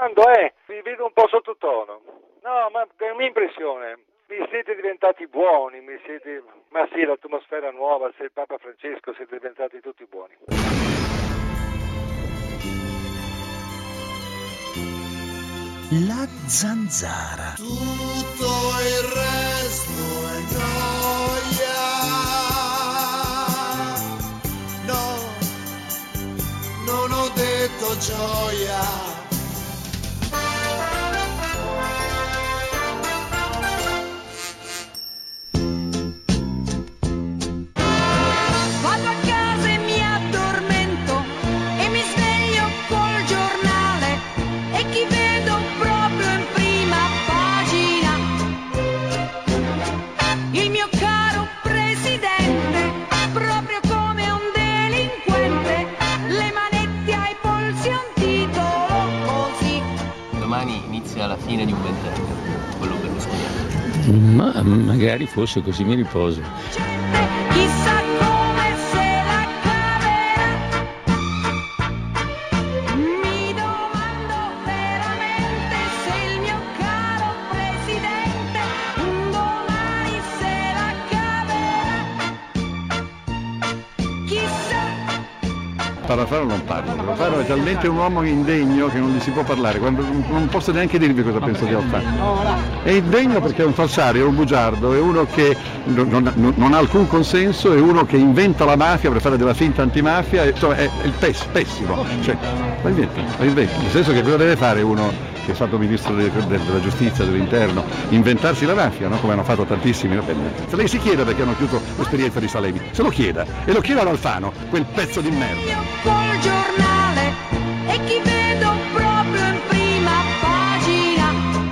quando vi vedo un po' sottotono. No, ma è la mia impressione. Vi siete diventati buoni, ma sì, l'atmosfera nuova, se il Papa Francesco, siete diventati tutti buoni. La zanzara. Tutto il resto è gioia. No, non ho detto gioia. Alla fine di un ventennio, quello berlusconiano. Ma magari fosse così, mi riposo. Chissà come se la caverà. Mi domando veramente se il mio caro presidente un domani se la caverà. Chissà. Parafaro non parla, Parafaro è talmente un uomo indegno che non gli si può parlare, quando non posso neanche dirvi cosa penso di Alfano. È indegno perché è un falsario, è un bugiardo, è uno che non ha alcun consenso, è uno che inventa la mafia per fare della finta antimafia, insomma è il pessimo, cioè, la inventa, nel senso che cosa deve fare uno che è stato ministro della giustizia, dell'interno, inventarsi la mafia, no? Come hanno fatto tantissimi. Se lei si chiede perché hanno chiuso l'esperienza di Salemi, se lo chieda, e lo chieda ad Alfano, quel pezzo di merda. Col giornale e chi vedo proprio in prima pagina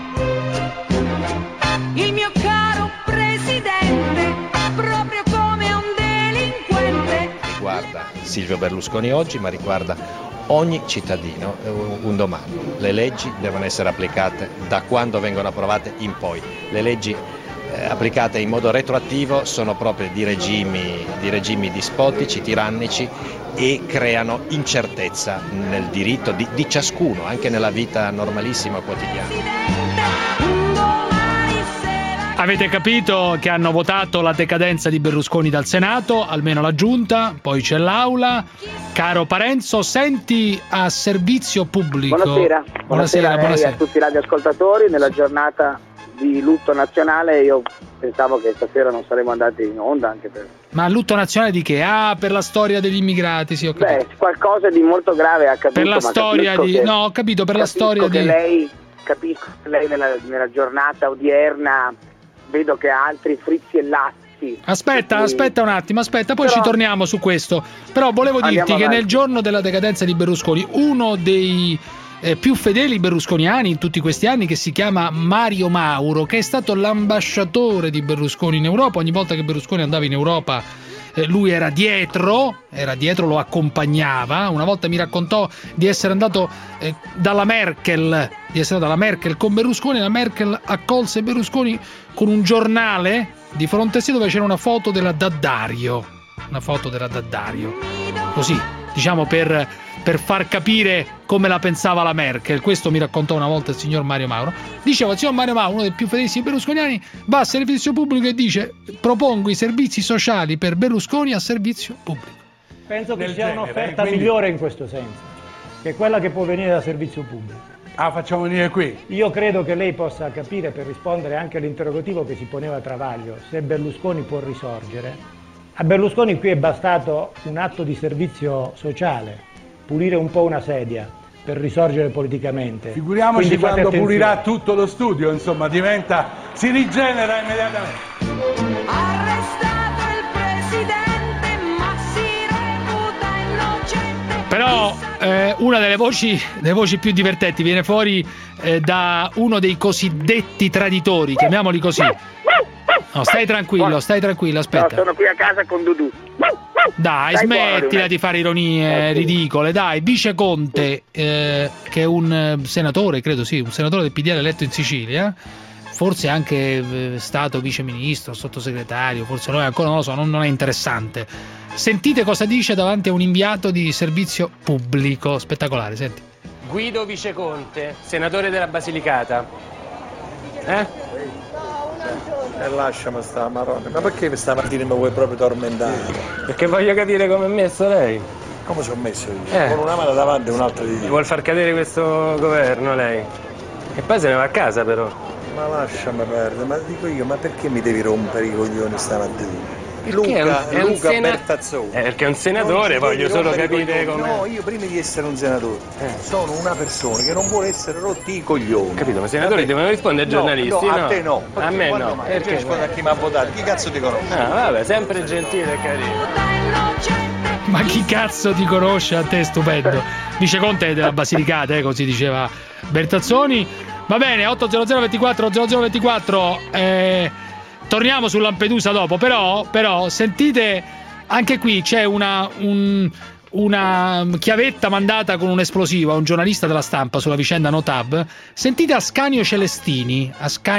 il mio caro presidente proprio come un delinquente. Riguarda Silvio Berlusconi oggi, ma riguarda ogni cittadino un domani. Le leggi devono essere applicate da quando vengono approvate in poi. Le leggi applicate in modo retroattivo sono proprio di regimi dispotici, tirannici, e creano incertezza nel diritto di ciascuno, anche nella vita normalissima quotidiana. Avete capito che hanno votato la decadenza di Berlusconi dal Senato, almeno la Giunta, poi c'è l'Aula. Caro Parenzo, senti a servizio pubblico. Buonasera a tutti i radioascoltatori. Nella giornata di lutto nazionale io pensavo che stasera non saremmo andati in onda anche per... Ma lutto nazionale di che? Ah, per la storia degli immigrati, sì, ho capito. Beh, qualcosa di molto grave è accaduto. Per la storia di... Che... No, ho capito, per la storia di... Capisco che lei nella giornata odierna vedo che ha altri frizzi e lazzi. Aspetta un attimo, poi ci torniamo su questo. Però volevo dirti che nel giorno della decadenza di Berlusconi, uno dei più fedeli berlusconiani in tutti questi anni, che si chiama Mario Mauro, che è stato l'ambasciatore di Berlusconi in Europa. Ogni volta che Berlusconi andava in Europa lui era dietro, lo accompagnava. Una volta mi raccontò di essere andato dalla Merkel con Berlusconi. La Merkel accolse Berlusconi con un giornale di fronte a sé dove c'era una foto della D'Addario, così, diciamo, per far capire come la pensava la Merkel. Questo mi raccontò una volta il signor Mario Mauro. Diceva, il signor Mario Mauro, uno dei più fedelissimi berlusconiani, va a servizio pubblico e dice: propongo i servizi sociali per Berlusconi a servizio pubblico. Penso che sia un'offerta migliore in questo senso, che è quella che può venire da servizio pubblico. Facciamo venire qui. Io credo che lei possa capire, per rispondere anche all'interrogativo che si poneva Travaglio, se Berlusconi può risorgere. A Berlusconi qui è bastato un atto di servizio sociale, pulire un po' una sedia per risorgere politicamente. Figuriamoci quando pulirà tutto lo studio, insomma, si rigenera immediatamente. Arrestato il presidente, ma si reputa innocente. Però una delle voci più divertenti viene fuori da uno dei cosiddetti traditori, chiamiamoli così. No, stai tranquillo, aspetta. No, sono qui a casa con Dudu. Dai, smettila di fare ironie ridicole, dai. Vice Conte, che è un senatore, credo sì, un senatore del PDL eletto in Sicilia, forse anche stato viceministro, sottosegretario, forse noi ancora non lo so, non è interessante. Sentite cosa dice davanti a un inviato di servizio pubblico, spettacolare, senti. Guido Viceconte, senatore della Basilicata. Lasciami sta marrone, ma perché stamattina mi vuoi proprio tormentare? Perché voglio capire come è messo lei. Come ci ho messo io? Con una mano davanti e un'altra di dietro. Vuol far cadere questo governo lei? E poi se ne va a casa però. Ma lasciami perdere, ma dico io, ma perché mi devi rompere i coglioni stamattina? Perché Luca Bertazzoni. Perché è un senatore, voglio solo capire come. No, io prima di essere un senatore sono una persona che non vuole essere rotti i coglioni. Capito, ma i senatori devono rispondere ai giornalisti, no? A te no. A me no. Perché rispondo a chi mi ha votato? Chi cazzo ti conosce? Vabbè, sempre gentile e carino. Ma chi cazzo ti conosce a te, stupendo? Viceconte della Basilicata, così diceva Bertazzoni. Va bene, 800 24 0024. Torniamo su Lampedusa dopo, però sentite, anche qui c'è una chiavetta mandata con un esplosivo a un giornalista della Stampa sulla vicenda Notab. Sentite Ascanio Celestini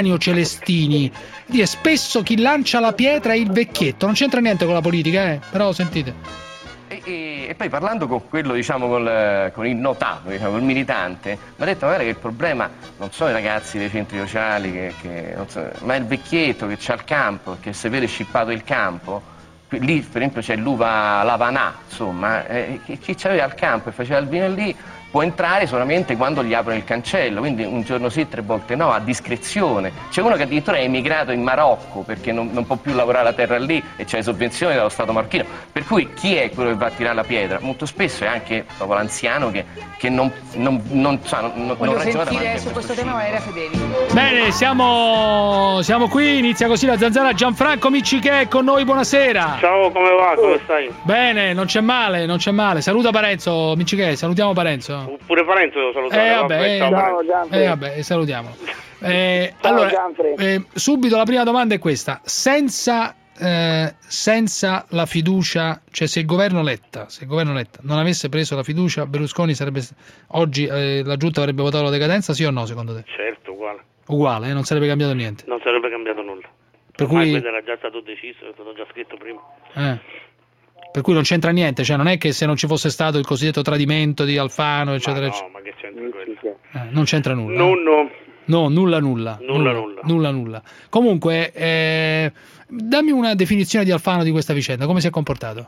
dire: spesso chi lancia la pietra è il vecchietto. Non c'entra niente con la politica, però sentite. E poi parlando con quello, diciamo, con il notato, diciamo, il militante, mi ha detto magari che il problema non sono i ragazzi dei centri sociali, non so, ma è il vecchietto che c'ha il campo, che se vede scippato il campo, lì per esempio c'è l'uva Lavanà, insomma, chi c'aveva il campo e faceva il vino lì può entrare solamente quando gli aprono il cancello, quindi un giorno sì, 3 volte no, a discrezione. C'è uno che addirittura è emigrato in Marocco perché non può più lavorare la terra lì e c'è le sovvenzioni dallo Stato marocchino. Per cui chi è quello che va a tirare la pietra? Molto spesso è anche proprio l'anziano che non Voglio sentire su questo tema Valeria Fedeli. Bene, siamo qui, inizia così la zanzara. Gianfranco Miccichè è con noi, buonasera. Ciao, come va? Come stai? Bene, non c'è male. Saluta Parenzo, Miccichè, salutiamo Parenzo. Pure Parenzo devo salutare. Ciao Gianfranco. Salutiamo. Allora, subito la prima domanda è questa: senza la fiducia, cioè se il governo Letta non avesse preso la fiducia, Berlusconi sarebbe oggi la giunta avrebbe votato la decadenza, sì o no, secondo te? Certo, uguale, non sarebbe cambiato niente. Non sarebbe cambiato nulla. Per cui era già stato deciso, è stato già scritto prima. Per cui non c'entra niente, cioè non è che se non ci fosse stato il cosiddetto tradimento di Alfano, eccetera, eccetera. Ma che c'entra quello? Non c'entra nulla. No, nulla. Comunque, dammi una definizione di Alfano di questa vicenda, come si è comportato?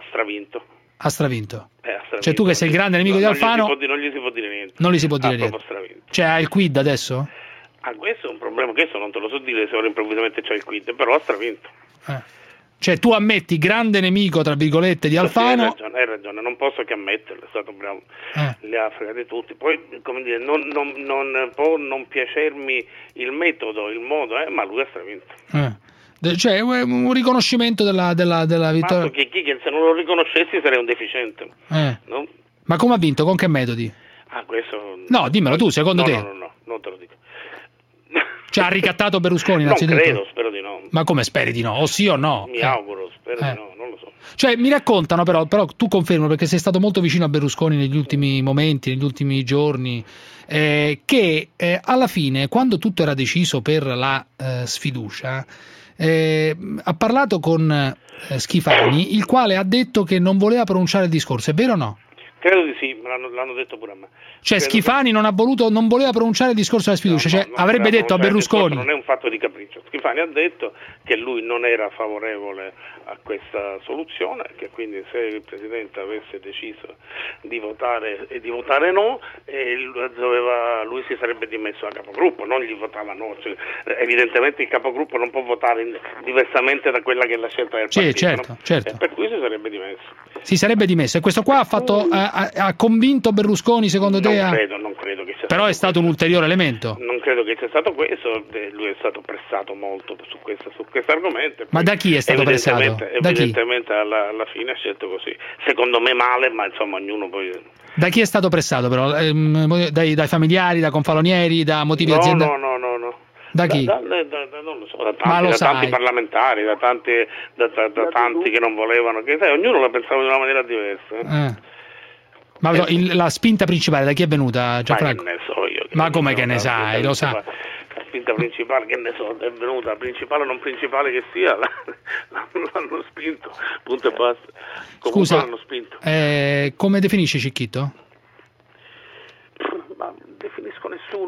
Ha stravinto. Cioè tu che sei il grande nemico di Alfano... Non gli si può dire niente. Non gli si può dire niente. Cioè ha il quid adesso? Questo è un problema, questo non te lo so dire se ora improvvisamente c'è il quid, però ha stravinto. Cioè tu ammetti grande nemico, tra virgolette, di Alfano. Sì, hai ragione, non posso che ammetterlo, è stato bravo, li ha fregati tutti. Poi, come dire, non può non piacermi il metodo, il modo, ma lui ha stravinto. Cioè un riconoscimento della vittoria. Che se non lo riconoscessi sarei un deficiente. No? Ma come ha vinto? Con che metodi? Questo... No, dimmelo tu, secondo te. No, non te lo dico. Cioè ha ricattato Berlusconi innanzitutto? Non credo, spero di no. Ma come speri di no? O sì o no? Mi auguro, spero di no, non lo so. Cioè mi raccontano però tu confermi, perché sei stato molto vicino a Berlusconi negli ultimi momenti, negli ultimi giorni, che alla fine, quando tutto era deciso per la sfiducia, ha parlato con Schifani, il quale ha detto che non voleva pronunciare il discorso, è vero o no? Credo di sì, l'hanno detto pure a me. Cioè Schifani non voleva pronunciare il discorso della sfiducia, cioè avrebbe detto a Berlusconi. Non è un fatto di capriccio. Schifani ha detto che lui non era favorevole a questa soluzione, che quindi se il Presidente avesse deciso di votare no, lui si sarebbe dimesso da capogruppo, non gli votava no. Cioè, evidentemente il capogruppo non può votare diversamente da quella che è la scelta del partito. Certo, no? certo. Per cui si sarebbe dimesso. Si sarebbe dimesso, e questo qua ha convinto Berlusconi, secondo te? Non credo che sia. Però è stato un ulteriore elemento. Non credo che sia stato questo, lui è stato pressato molto su questo argomento. Ma da chi è stato pressato? Evidentemente alla fine ha scelto così. Secondo me male, ma insomma ognuno poi... Da chi è stato pressato però? Dai familiari, da confalonieri, da motivi aziendali? No. Da chi? Non lo so, da tanti parlamentari, da tanti che non volevano, che ognuno la pensava in una maniera diversa. Ma la spinta principale da chi è venuta, Gianfranco? Ma che ne so io. Ma come che ne sai? Lo sa. La spinta principale, che ne so, è venuta, principale o non principale che sia, l'hanno spinto, punto e basta. Comunque Scusa, l'hanno spinto. Come definisci Cicchitto?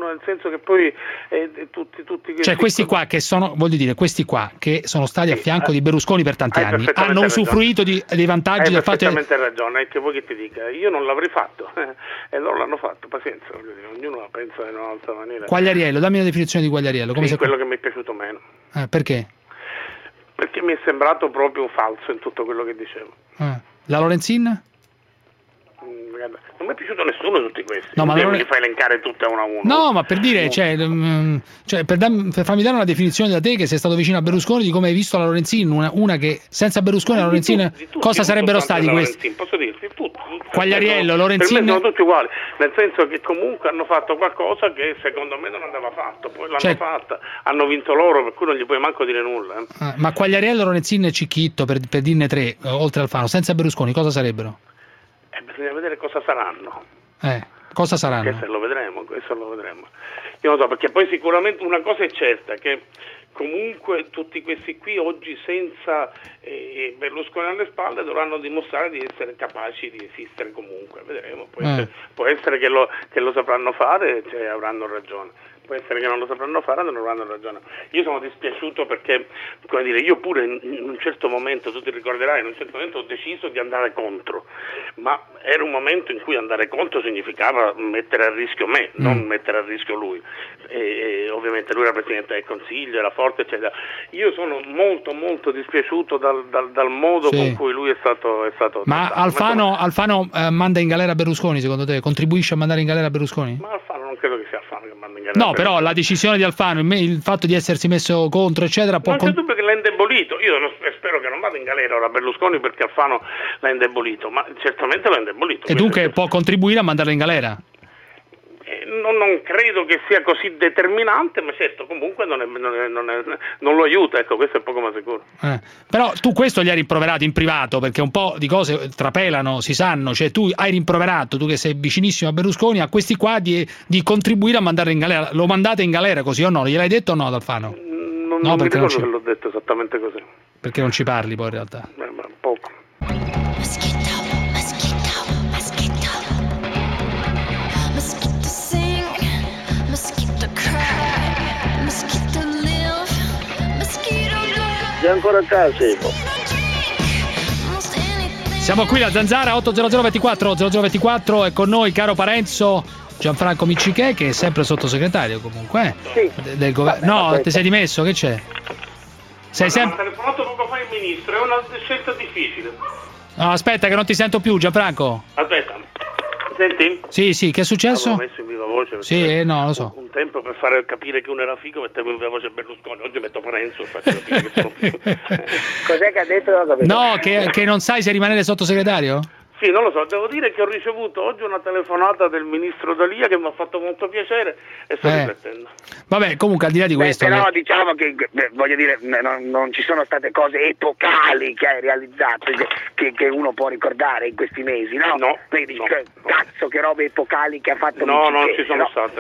nessuno, nel senso che poi tutti cioè questi qua che sono, voglio dire, questi qua che sono stati a fianco di Berlusconi per tanti anni hanno usufruito dei vantaggi del fatto che... Hai perfettamente ragione, è che vuoi che ti dica, io non l'avrei fatto e loro l'hanno fatto, pazienza, ognuno la pensa in un'altra maniera. Quagliariello, dammi una definizione di Quagliariello. Come quello che mi è piaciuto meno. Perché? Perché mi è sembrato proprio falso in tutto quello che dicevo. La Lorenzin? Non mi è piaciuto nessuno di tutti questi, no, ma non li fai elencare tutte a uno a uno. No, ma per dire, cioè per farmi dare una definizione da te che sei stato vicino a Berlusconi di come hai visto la Lorenzin, una che senza Berlusconi la Lorenzin cosa sarebbero stati questi? Posso dirti, tutti. Quagliariello, Lorenzin. Per me sono tutti uguali, nel senso che comunque hanno fatto qualcosa che secondo me non andava fatto, poi l'hanno fatta, hanno vinto loro, per cui non gli puoi manco dire nulla. Ma Quagliariello, Lorenzin e Cicchitto, per dirne tre, oltre Alfano, senza Berlusconi, cosa sarebbero? Bisogna vedere cosa saranno. Cosa saranno? Questo lo vedremo. Io non so, perché poi sicuramente una cosa è certa, che comunque tutti questi qui oggi senza Berlusconi alle spalle dovranno dimostrare di essere capaci di esistere comunque, vedremo. Può essere che lo sapranno fare, cioè avranno ragione. Può essere che non lo sapranno fare, non avranno ragione. Io sono dispiaciuto perché, come dire, io pure in un certo momento, tu ti ricorderai, in un certo momento ho deciso di andare contro, ma era un momento in cui andare contro significava mettere a rischio me, non mettere a rischio lui. E ovviamente lui era Presidente del Consiglio, era forte, eccetera. Io sono molto molto dispiaciuto dal modo con cui lui è stato ma trattato. Alfano manda in galera Berlusconi, secondo te? Contribuisce a mandare in galera Berlusconi? Ma Alfano non credo che sia Alfano che manda in galera. No, però la decisione di Alfano, il fatto di essersi messo contro, eccetera, non c'è dubbio che l'ha indebolito. Io spero che non vada in galera ora Berlusconi perché Alfano l'ha indebolito, ma certamente l'ha indebolito. E dunque può contribuire a mandarlo in galera? Non credo che sia così determinante, ma certo comunque non lo aiuta, ecco, questo è poco ma sicuro. Però tu questo gli hai rimproverato in privato, perché un po' di cose trapelano, si sanno, cioè tu hai rimproverato, tu che sei vicinissimo a Berlusconi, a questi qua di contribuire a mandarlo in galera. Lo mandate in galera così o no? Gliel'hai detto o no ad Alfano? Non mi ricordo che l'ho detto esattamente così. Perché non ci parli poi in realtà? Poco. Sei ancora a casa? Siamo qui la Zanzara 80024 e con noi caro Parenzo Gianfranco Miccichè, che è sempre sottosegretario comunque del governo. No, ti sei dimesso? Che c'è? Sei sempre... Ha telefonato poco fa il ministro, è una scelta difficile. No, aspetta che non ti sento più, Gianfranco. Aspetta, senti? Sì, che è successo? Avevo messo in viva voce. Sì, no, lo so. Un tempo per fare capire che uno era figo mettevo in viva voce Berlusconi, oggi metto Parenzo e faccio capire che sono figo. Cos'è che ha detto? No, che non sai se rimanere sottosegretario? Sì, non lo so, devo dire che ho ricevuto oggi una telefonata del ministro D'Alia che mi ha fatto molto piacere e sto riflettendo. Vabbè, comunque al di là di questo... Però diciamo che, voglio dire, non ci sono state cose epocali che hai realizzato, che uno può ricordare in questi mesi, no? No. Vedi, cazzo che robe epocali che ha fatto No, non ci sono state.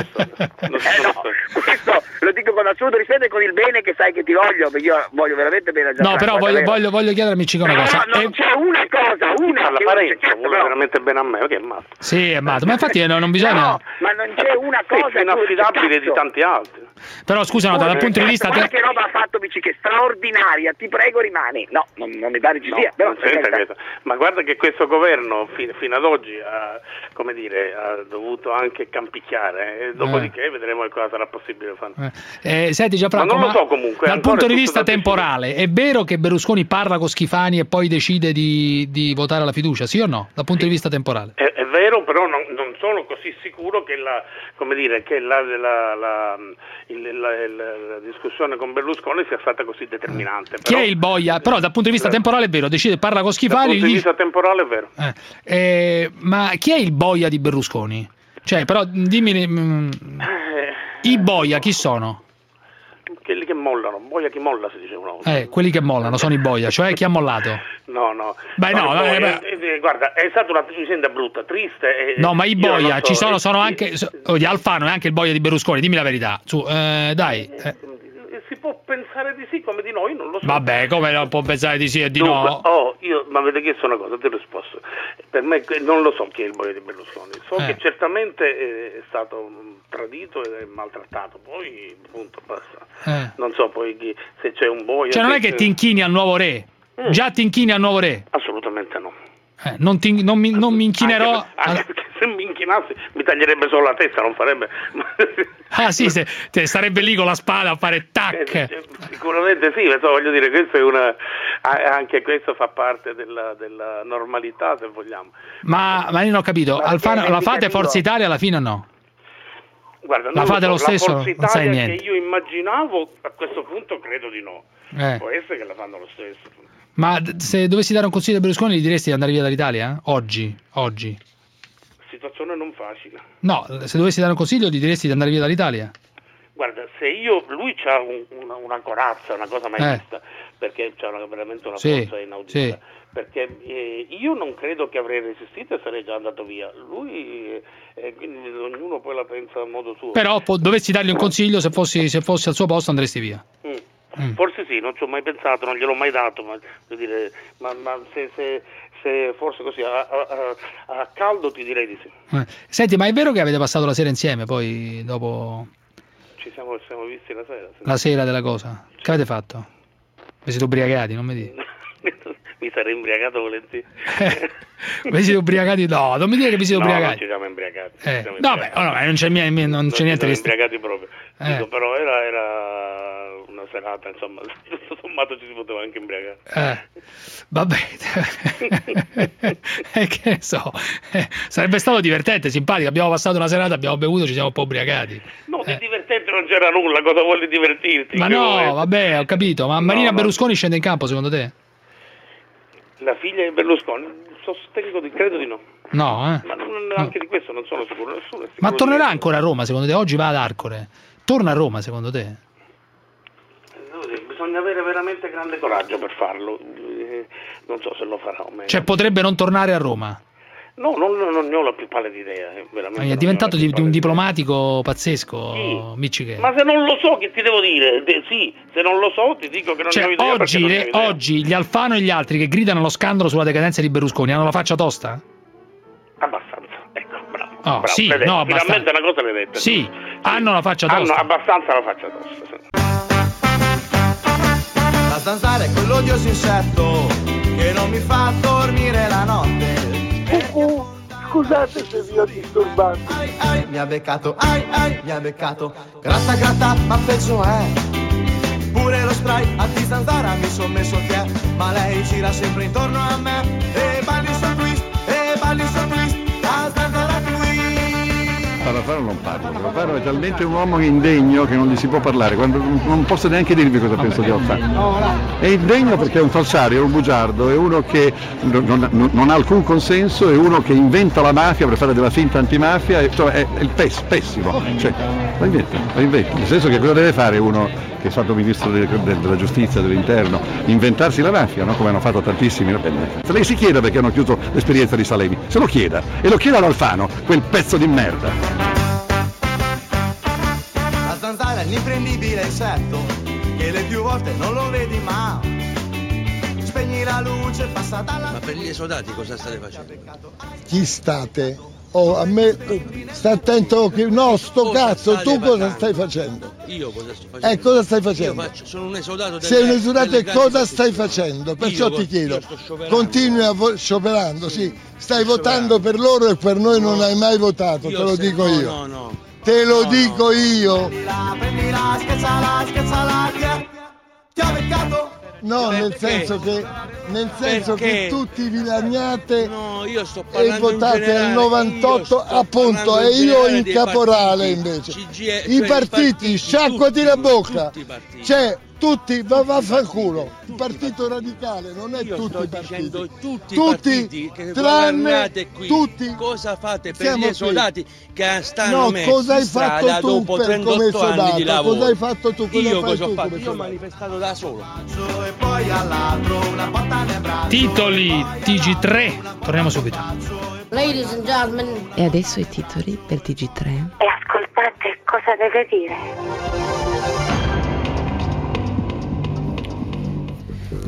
Questo lo dico con assoluto rispetto e con il bene che sai che ti voglio, perché io voglio veramente bene a Gianfranco. No, però voglio chiedere a Miccichè una cosa. No, non c'è una cosa, una Parenzo vuole veramente bene a me, che è matto. Sì, è matto, ma infatti non bisogna... No, ma non c'è una cosa... È inaffidabile di tanti altri. Però scusa, dal punto di vista... Guarda che roba ha fatto Miccichè, straordinaria, ti prego rimani. No, non mi pare ci sia. Però, ma guarda che questo governo fino ad oggi ha dovuto anche campicchiare, e dopodiché vedremo cosa sarà possibile fare. Senti Gianfranco, ma non lo so comunque. Dal punto di vista temporale, è vero che Berlusconi parla con Schifani e poi decide di votare la fiducia, sì o no? Dal punto di vista temporale. È vero, però non sono così sicuro che la discussione con Berlusconi sia stata così determinante. Chi è il boia? Però dal punto di vista temporale è vero, parla con Schifani. Dal punto di vista temporale è vero. Ma chi è il boia di Berlusconi? Cioè, però dimmi, i boia chi sono? Quelli che mollano, boia chi molla si dice una volta. Quelli che mollano sono i boia, cioè chi ha mollato? No. Guarda, è stata una vicenda brutta, triste. No, ma i boia ci sono anche di Alfano e anche il boia di Berlusconi, dimmi la verità. Dai. Si può pensare pensare di sì come di no, io non lo so. Vabbè, come non può pensare di sì e di Dunque, no? Io mi avete chiesto una cosa, ti ho risposto. Per me non lo so chi è il boia di Berlusconi, so che certamente è stato tradito e maltrattato, poi punto, basta. Non so poi se c'è un boia. Cioè non è che ti inchini al nuovo re? Già ti inchini al nuovo re? Assolutamente no. Non mi inchinerò. Anche perché se mi inchinassi mi taglierebbe solo la testa, non farebbe. Sì, starebbe lì con la spada a fare tac. Sicuramente sì, voglio dire, questo è anche questo fa parte della normalità, se vogliamo. Ma io non ho capito, Alfano, la fate Forza Italia alla fine o no? Guarda, la fate lo stesso? La Forza non sai Italia niente. che io immaginavo a questo punto credo di no. Può essere che la fanno lo stesso. Ma se dovessi dare un consiglio a Berlusconi, gli diresti di andare via dall'Italia? Oggi? Situazione non facile. No, se dovessi dare un consiglio, gli diresti di andare via dall'Italia? Guarda, lui c'ha una corazza, una cosa mai vista, perché c'ha veramente una forza inaudita. Sì. Perché io non credo che avrei resistito e sarei già andato via. Lui, quindi ognuno poi la pensa a modo suo. Però dovessi dargli un consiglio, se fossi al suo posto andresti via. Forse sì, non ci ho mai pensato, non gliel'ho mai dato, ma se forse così a caldo ti direi di sì. Senti, ma è vero che avete passato la sera insieme poi dopo? Ci siamo visti la sera. Sì. La sera della cosa? Che avete fatto? Vi siete ubriacati, non mi dite? Mi sarei imbriacato volentieri. Vi siete ubriacati? No, non mi dire che vi siete ubriacati. No, ci siamo imbriacati. Non c'è niente di imbriacati proprio. Dico, però era una serata, insomma, tutto sommato ci si poteva anche imbriacare. Vabbè. Che ne so. Sarebbe stato divertente, simpatico. Abbiamo passato una serata, abbiamo bevuto, ci siamo un po' ubriacati. No, di divertente non c'era nulla, cosa vuoi divertirti? Ma no, vabbè, ho capito. Ma Marina Berlusconi scende in campo, secondo te? La figlia di Berlusconi? Credo di no. No, Ma anche di questo non sono sicuro. Nessuno è sicuro. Ma tornerà ancora a Roma, secondo te? Oggi va ad Arcore. Torna a Roma, secondo te? Bisogna avere veramente grande coraggio per farlo. Non so se lo farà o meno. Cioè potrebbe non tornare a Roma? No, non ne ho la più pallida idea. È diventato un diplomatico pazzesco, sì. Micciche. Ma se non lo so, che ti devo dire? Sì, se non lo so ti dico che non ne ho idea. Oggi gli Alfano e gli altri che gridano allo scandalo sulla decadenza di Berlusconi hanno la faccia tosta? Abbastanza, ecco, bravo. Oh, sì, no, abbastanza. Finalmente una cosa l'hai detta. Sì, hanno la faccia tosta. Hanno abbastanza la faccia tosta, sì. La zanzara è quell'odioso insetto che non mi fa dormire la notte. Scusate se vi ho disturbato. Mi ha beccato, mi ha beccato. Gratta, ma peggio è. Pure lo spray a di zanzara mi son messo che è. Ma lei gira sempre intorno a me. E balli sul twist, la zanzara twist. Alfano non parlo, Alfano è talmente un uomo indegno che non gli si può parlare, quando non posso neanche dirvi cosa penso di Alfano. È indegno perché è un falsario, è un bugiardo, è uno che non ha alcun consenso, è uno che inventa la mafia per fare della finta antimafia, è il pessimo, cioè, la inventa, nel senso che cosa deve fare uno che è stato ministro della giustizia, dell'interno, inventarsi la mafia, no? Come hanno fatto tantissimi. Se lei si chieda perché hanno chiuso l'esperienza di Salemi, se lo chieda, e lo chieda ad Alfano, quel pezzo di merda. La zanzara è l'imprendibile insetto che le più volte non lo vedi mai. Spegni la luce, passa dalla... Ma per gli esodati cosa state facendo? Chi state? Oh, a me sta attento che no, sto cazzo, tu cosa stai facendo? Io cosa sto facendo? Cosa stai facendo? Sono un esodato. Sei un esodato e cosa stai facendo? Perciò ti chiedo, continui scioperando, sì, stai votando per loro e per noi non hai mai votato, te lo dico io. No. Te lo dico io. Prendila, scherzala, ti ho beccato. No, nel senso che tutti vi lagnate e votate al 98 appunto e io in caporale invece. I partiti, sciacquati la bocca. C'è tutti, vaffanculo. Il partito radicale non è tutti i partiti. Tutti tranne qui. Tutti. Cosa fate per gli esodati che stanno no, messi cosa hai in strada fatto tu dopo per 38 come esodato? anni di lavoro? Cosa hai fatto tu? Io cosa ho fatto? Io ho manifestato da solo. E poi all'altro una botta nel braccio. Titoli TG3. Torniamo subito. Ladies and gentlemen. E adesso i titoli del TG3. E ascoltate cosa deve dire.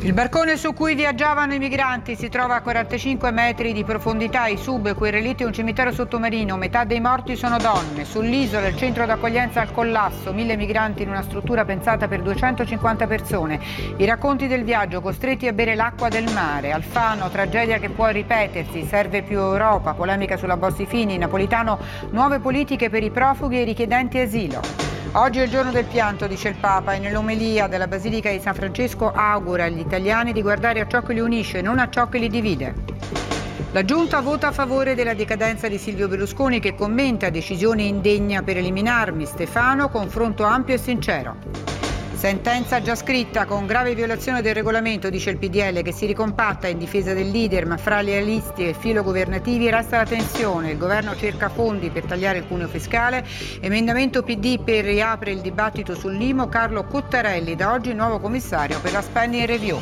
Il barcone su cui viaggiavano i migranti si trova a 45 metri di profondità. I subquereliti è un cimitero sottomarino. Metà dei morti sono donne. Sull'isola il centro d'accoglienza al collasso. 1000 migranti in una struttura pensata per 250 persone. I racconti del viaggio, costretti a bere l'acqua del mare. Alfano, tragedia che può ripetersi. Serve più Europa. Polemica sulla Bossi-Fini. Napolitano, nuove politiche per i profughi e i richiedenti asilo. Oggi è il giorno del pianto, dice il Papa, e nell'omelia della Basilica di San Francesco augura agli italiani di guardare a ciò che li unisce, non a ciò che li divide. La Giunta vota a favore della decadenza di Silvio Berlusconi, che commenta decisione indegna per eliminarmi. Stefano, confronto ampio e sincero. Sentenza già scritta con grave violazione del regolamento, dice il PDL, che si ricompatta in difesa del leader, ma fra lealisti e filogovernativi resta la tensione. Il governo cerca fondi per tagliare il cuneo fiscale. Emendamento PD per riapre il dibattito sull'IMU. Carlo Cottarelli, da oggi nuovo commissario per la spending review.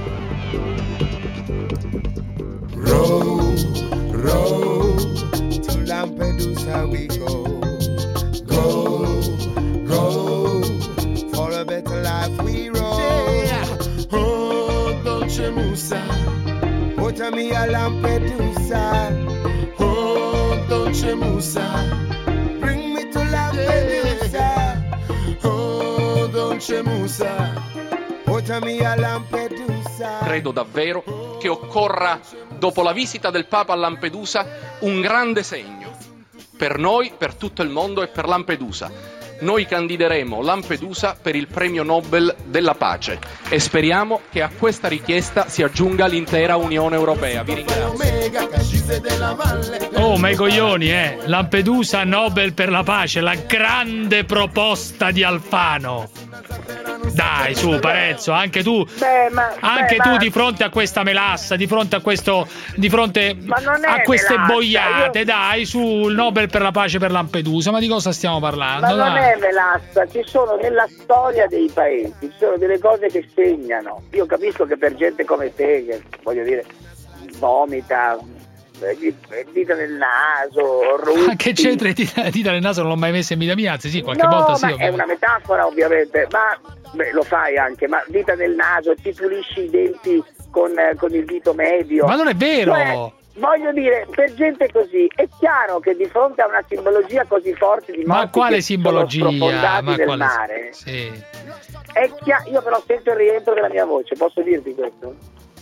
Row, row, to Lampedusa we go. Go, go, for a better life we roll. Yeah. Oh, dolce musa, portami a Lampedusa. Oh, dolce musa, bring me to Lampedusa. Oh, dolce musa, portami a Lampedusa. Credo davvero che occorra, dopo la visita del Papa a Lampedusa, un grande segno per noi, per tutto il mondo e per Lampedusa. Noi candideremo Lampedusa per il premio Nobel della pace e speriamo che a questa richiesta si aggiunga l'intera Unione Europea. Vi ringrazio. Oh, ma i coglioni, Lampedusa, Nobel per la pace, la grande proposta di Alfano. Dai, su, Parenzo, anche tu, tu di fronte a questa melassa, di fronte a questo, di fronte a queste melassa, boiate, dai, sul Nobel per la pace per Lampedusa, ma di cosa stiamo parlando? Ma non è melassa, ci sono nella storia dei paesi, ci sono delle cose che segnano. Io capisco che per gente come te, che voglio dire, vomita, dita nel naso, rutti. Che c'entra dita nel naso? Non l'ho mai messa in vita mia, anzi sì, qualche volta sì. È una metafora ovviamente, ma lo fai anche, ma dita nel naso, ti pulisci i denti con il dito medio. Ma non è vero! Cioè, voglio dire, per gente così è chiaro che di fronte a una simbologia così forte di morti, ma quale simbologia? Ma del quale mare, sì. È chiaro, io però sento il rientro della mia voce, posso dirti questo?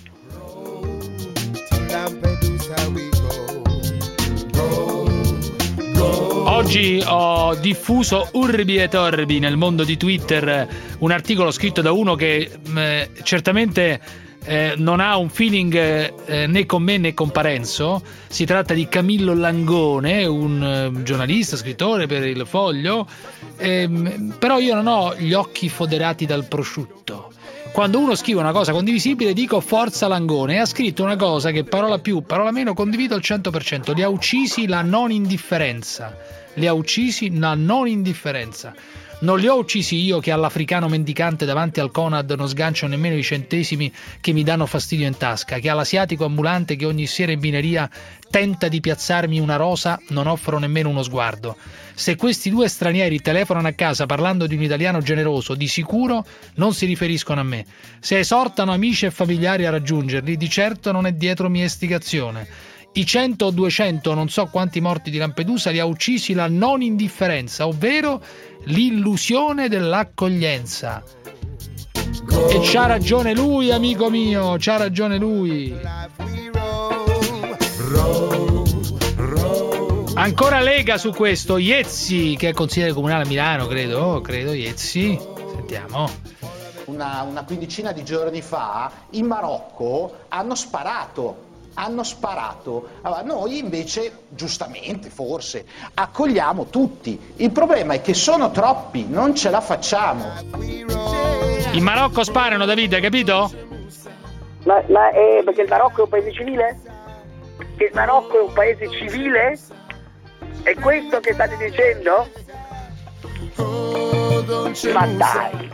Oggi ho diffuso urbi e torbi nel mondo di Twitter un articolo scritto da uno che certamente non ha un feeling né con me né con Parenzo. Si tratta di Camillo Langone, un giornalista, scrittore per Il Foglio, però io non ho gli occhi foderati dal prosciutto. Quando uno scrive una cosa condivisibile dico forza Langone, e ha scritto una cosa che parola più, parola meno condivido al 100%. Li ha uccisi la non indifferenza. Li ha uccisi la non indifferenza. Non li ho uccisi io che all'africano mendicante davanti al Conad non sgancio nemmeno i centesimi che mi danno fastidio in tasca, che all'asiatico ambulante che ogni sera in bineria tenta di piazzarmi una rosa non offro nemmeno uno sguardo. Se questi due stranieri telefonano a casa parlando di un italiano generoso, di sicuro non si riferiscono a me. Se esortano amici e familiari a raggiungerli, di certo non è dietro mia istigazione. I 100 o 200, non so quanti morti di Lampedusa, li ha uccisi la non indifferenza, ovvero l'illusione dell'accoglienza. E c'ha ragione lui, amico mio, c'ha ragione lui. Ancora Lega su questo, Iezzi, che è consigliere comunale a Milano, credo Iezzi. Sentiamo. Una quindicina di giorni fa in Marocco hanno sparato. Allora, noi invece, giustamente forse, accogliamo tutti. Il problema è che sono troppi, non ce la facciamo. In Marocco sparano, Davide, hai capito? Ma perché il Marocco è un paese civile? Che il Marocco è un paese civile? È questo che state dicendo? Ma dai!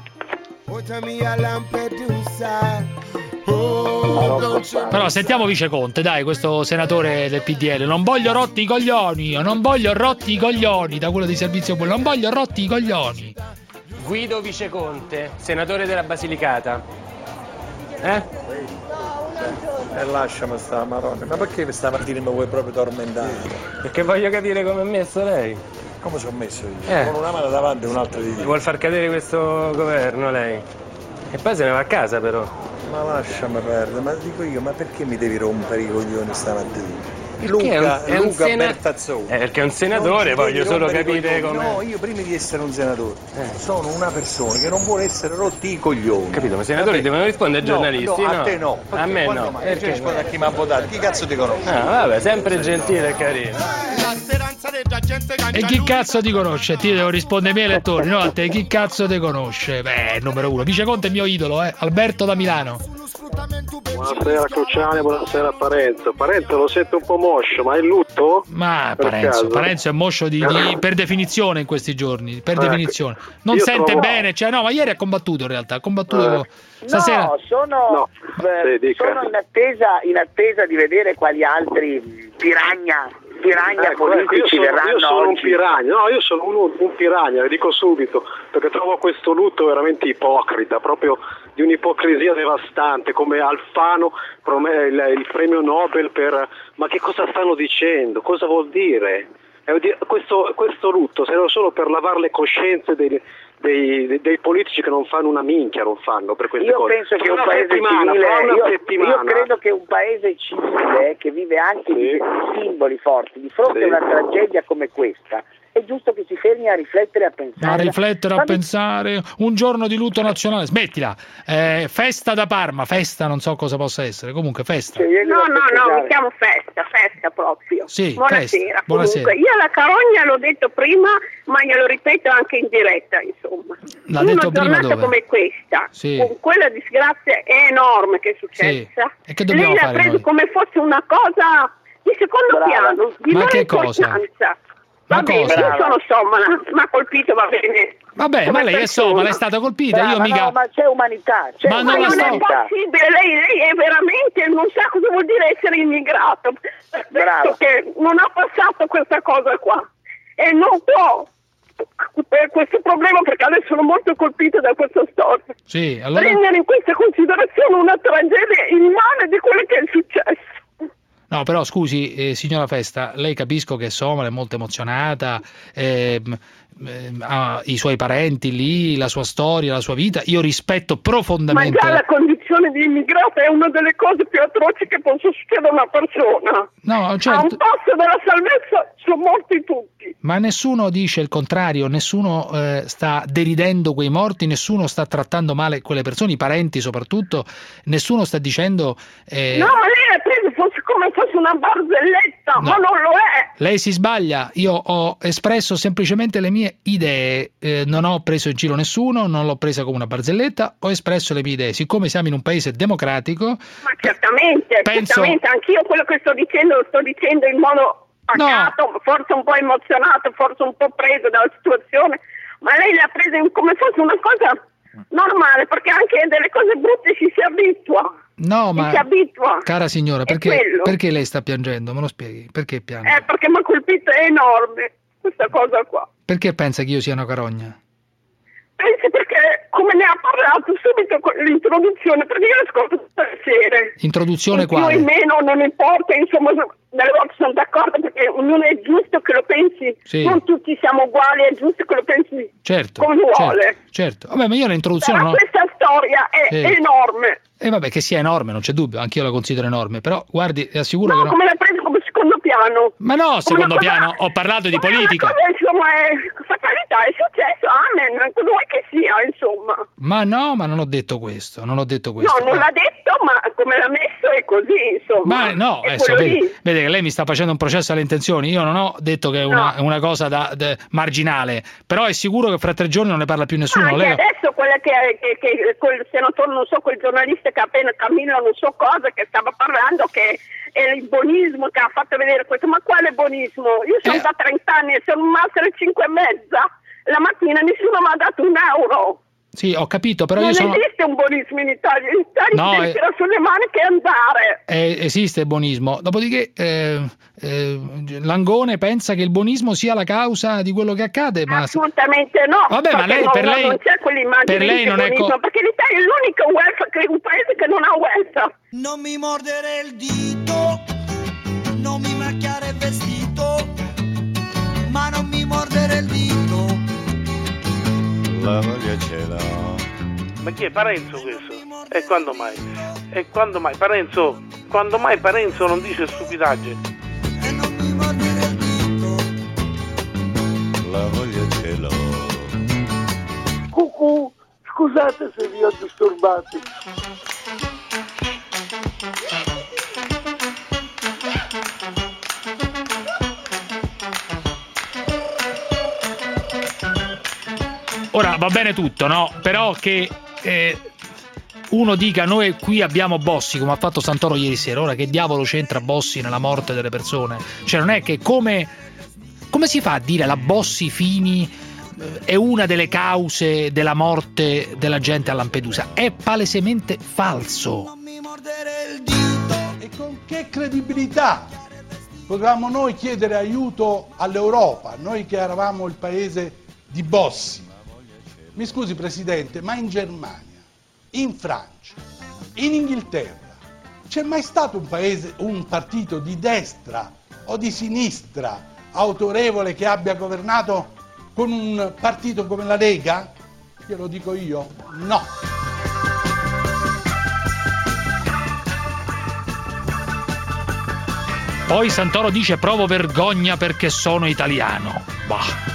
Però sentiamo Vice Conte, dai, questo senatore del PDL. Non voglio rotti i coglioni, io non voglio rotti i coglioni, da quello di servizio pubblico, non voglio rotti i coglioni. Guido Viceconte, senatore della Basilicata. E lasciami sta Maronna, ma perché stamattina mi vuoi proprio tormentare? Perché voglio capire come è messo lei. Come sono messo io? Con una mano davanti e un'altra di dietro. Vuol far cadere questo governo lei? E poi se ne va a casa però. Ma lasciami perdere, ma dico io, ma perché mi devi rompere i coglioni stamattina? Perché Luca è un Bertazzoni. Perché è un senatore, voglio solo capire come. No, io prima di essere un senatore sono una persona che non vuole essere rotti i coglioni. Capito, ma i senatori devono rispondere ai giornalisti, no? A te no. A me no. Perché rispondi a chi mi ha votato? Chi cazzo ti conosce? Vabbè, sempre gentile e carino. E chi cazzo ti conosce? Ti devo rispondere ai miei elettori, no a te. Chi cazzo ti conosce? Beh, numero uno. Viceconte è il mio idolo, Alberto da Milano. Buonasera Cruciani, buonasera Parenzo. Parenzo lo sento un po' moscio, ma è in lutto? Ma Parenzo è moscio per definizione in questi giorni, per definizione. Non sente bene, cioè no, ma ieri ha combattuto in realtà, stasera. No, sono in attesa di vedere quali altri piragna politici verranno. Io sono oggi. un piragna, no, io sono un piragna, le dico subito, perché trovo questo lutto veramente ipocrita, proprio di un'ipocrisia devastante, come Alfano il premio Nobel ma che cosa stanno dicendo? Cosa vuol dire? Questo lutto serve solo per lavare le coscienze dei politici che non fanno una minchia, non fanno per queste cose. Penso che un paese civile, io credo che un paese civile che vive anche di simboli forti di fronte a una tragedia come questa è giusto che si fermi a riflettere e a pensare. A riflettere, a pensare, un giorno di lutto nazionale, smettila. Festa da Parma, festa non so cosa possa essere, comunque festa. No, mi chiamo festa proprio. Sì, buonasera. Buonasera. Comunque, io la carogna l'ho detto prima, ma glielo ripeto anche in diretta, insomma. L'ha detto prima dove? Come questa, sì. Con quella disgrazia enorme che è successa, sì. E che dobbiamo lei l'ha fare preso noi? Come fosse una cosa di secondo piano, di ma non che cosa? importanza. Ma Va bene, cosa? io sono somala, mi ha colpito, va bene. Vabbè, ma lei è somala, è stata colpita, io mica. No, ma c'è umanità. Ma non non è possibile, lei è veramente, non sa cosa vuol dire essere immigrato. Perché non ha passato questa cosa qua. E non può per questo problema, perché adesso sono molto colpita da questa storia. Sì, allora. Prendere in questa considerazione una tragedia immane di quello che è successo. No, però scusi, signora Festa, lei capisco che è somala, è molto emozionata, ha i suoi parenti lì, la sua storia, la sua vita. Io rispetto profondamente. Ma già la condizione di immigrato è una delle cose più atroci che possa succedere a una persona. No, certo. A un passo dalla salvezza sono morti tutti. Ma nessuno dice il contrario, nessuno sta deridendo quei morti, nessuno sta trattando male quelle persone, i parenti soprattutto, nessuno sta dicendo. No, ma lei l'ha preso come fosse una barzelletta, ma non lo è. Lei si sbaglia, io ho espresso semplicemente le mie idee, non ho preso in giro nessuno, non l'ho presa come una barzelletta, ho espresso le mie idee. Siccome siamo in un paese democratico, ma certamente, anch'io quello che sto dicendo lo sto dicendo in modo pacato, forse un po' emozionato, forse un po' preso dalla situazione, ma lei l'ha presa come fosse una cosa normale, perché anche delle cose brutte ci si abitua. No, ma si abitua. Cara signora, perché lei sta piangendo? Me lo spieghi? Perché piange? Perché mi ha colpito, è enorme questa cosa qua. Perché pensa che io sia una carogna? Pensi perché, come ne ha parlato subito con l'introduzione, perché io ascolto tutte le sere. Introduzione Più quale? o meno, non importa, insomma, delle volte sono d'accordo perché ognuno è giusto che lo pensi, sì. Non tutti siamo uguali, è giusto che lo pensi come vuole. Certo. Vabbè, ma io l'introduzione però questa storia è enorme. E vabbè, che sia enorme, non c'è dubbio, anch'io la considero enorme, però guardi, le assicuro che no. Come l'ha preso come secondo piano? Ma no, secondo piano, ho parlato di politica. Insomma, fatalità, è successo, amen, cosa vuoi che sia, insomma. Ma no, ma non ho detto questo, No, non l'ha detto, ma come l'ha messo è così, insomma. Ma no, adesso vede che lei mi sta facendo un processo alle intenzioni, io non ho detto che è una cosa marginale, però è sicuro che fra 3 giorni non ne parla più nessuno. Anche adesso quella che quel senatore, non so, quel giornalista che appena cammina, non so cosa, che stava parlando, che è il buonismo che ha fatto vedere questo, ma quale buonismo? Io sono da 30 anni e sono un master 5,5, la mattina nessuno mi ha dato €1. Sì, ho capito, però non io sono... esiste un buonismo in Italia. In Italia No, devi tirare sulle maniche e andare. Esiste il buonismo. Dopodiché Langone pensa che il buonismo sia la causa di quello che accade, ma assolutamente no. Vabbè, ma lei, per lei non c'è quell'immagine per lei non è perché l'Italia è l'unico un paese che non ha welfare. Non mi mordere il dito, non mi macchiare il vestito, ma non mi mordere il dito. La voglia ce l'ho. Ma chi è Parenzo questo? E quando mai? E quando mai? Parenzo, quando mai Parenzo non dice stupidaggine? E non mi mordere il dito. La voglia ce l'ho. Cucù, scusate se vi ho disturbati. Ora va bene tutto, no? Però che uno dica noi qui abbiamo Bossi, come ha fatto Santoro ieri sera. Ora che diavolo c'entra Bossi nella morte delle persone? Cioè non è che come si fa a dire la Bossi-Fini è una delle cause della morte della gente a Lampedusa? È palesemente falso. E con che credibilità potevamo noi chiedere aiuto all'Europa, noi che eravamo il paese di Bossi? Mi scusi Presidente, ma in Germania, in Francia, in Inghilterra, c'è mai stato un partito di destra o di sinistra autorevole che abbia governato con un partito come la Lega? Glielo dico io, no. Poi Santoro dice provo vergogna perché sono italiano. Bah.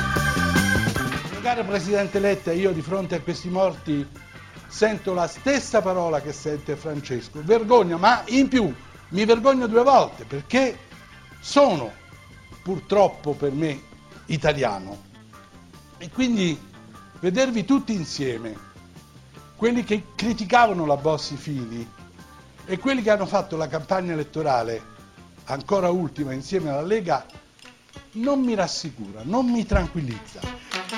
Caro Presidente Letta, io di fronte a questi morti sento la stessa parola che sente Francesco, vergogna, ma in più mi vergogno 2 volte perché sono purtroppo per me italiano e quindi vedervi tutti insieme, quelli che criticavano la Bossi-Fini e quelli che hanno fatto la campagna elettorale ancora ultima insieme alla Lega, non mi rassicura, non mi tranquillizza.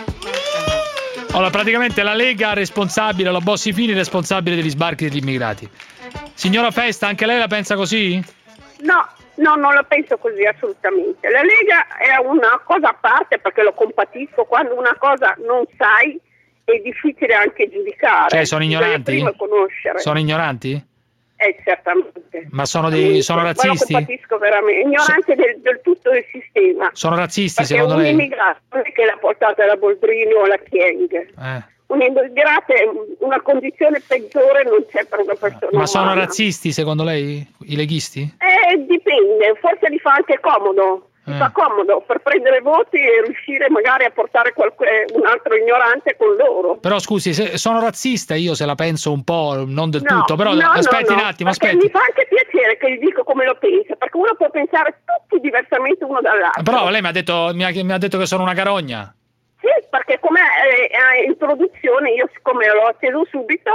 Allora, praticamente la Lega responsabile, la Bossi-Fini responsabile degli sbarchi degli immigrati. Signora Festa, anche lei la pensa così? No, non la penso così assolutamente. La Lega è una cosa a parte perché lo compatisco. Quando una cosa non sai è difficile anche giudicare. Cioè, sono ignoranti? Prima conoscere. Sono ignoranti? Certamente. Ma sono razzisti? Ma lo capisco veramente, ignorante del tutto del sistema. Sono razzisti perché secondo lei? Un immigrato non è che l'ha portata la Boldrini o la Chieng. Un immigrato è una condizione peggiore non c'è per una persona. Ma sono umana. Razzisti secondo lei? I leghisti? Dipende, forse gli fa anche comodo. Fa comodo per prendere voti e riuscire magari a portare un altro ignorante con loro. Però scusi, se sono razzista io se la penso un po', non del tutto, però aspetti un attimo, aspetti. Mi fa anche piacere che gli dico come lo pensa, perché uno può pensare tutti diversamente uno dall'altro. Però lei mi ha detto che sono una carogna. Sì, perché come introduzione io siccome l'ho atteso subito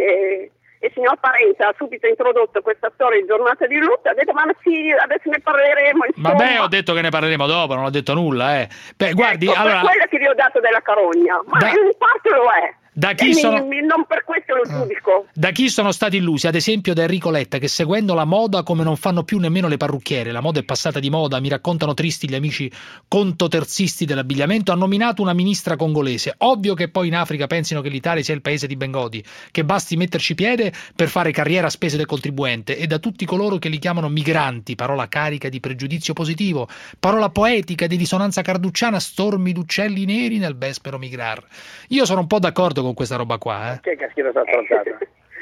e il signor Parenza ha subito introdotto questa storia di giornata di lutto, ha detto ma sì, adesso ne parleremo. Insomma. Vabbè, ho detto che ne parleremo dopo, non ho detto nulla. Beh, guardi, ecco, allora... per quella che vi ho dato della carogna, ma in parte lo è. Da chi sono... non per questo lo giudico. Da chi sono stati illusi? Ad esempio da Enrico Letta, che seguendo la moda come non fanno più nemmeno le parrucchiere, la moda è passata di moda, mi raccontano tristi gli amici contoterzisti dell'abbigliamento, ha nominato una ministra congolese. Ovvio che poi in Africa pensino che l'Italia sia il paese di Bengodi, che basti metterci piede per fare carriera a spese del contribuente, e da tutti coloro che li chiamano migranti, parola carica di pregiudizio positivo, parola poetica di risonanza carducciana, stormi d'uccelli neri nel vespero migrar. Io sono un po' d'accordo con questa roba qua, Che caschino sta affrontata?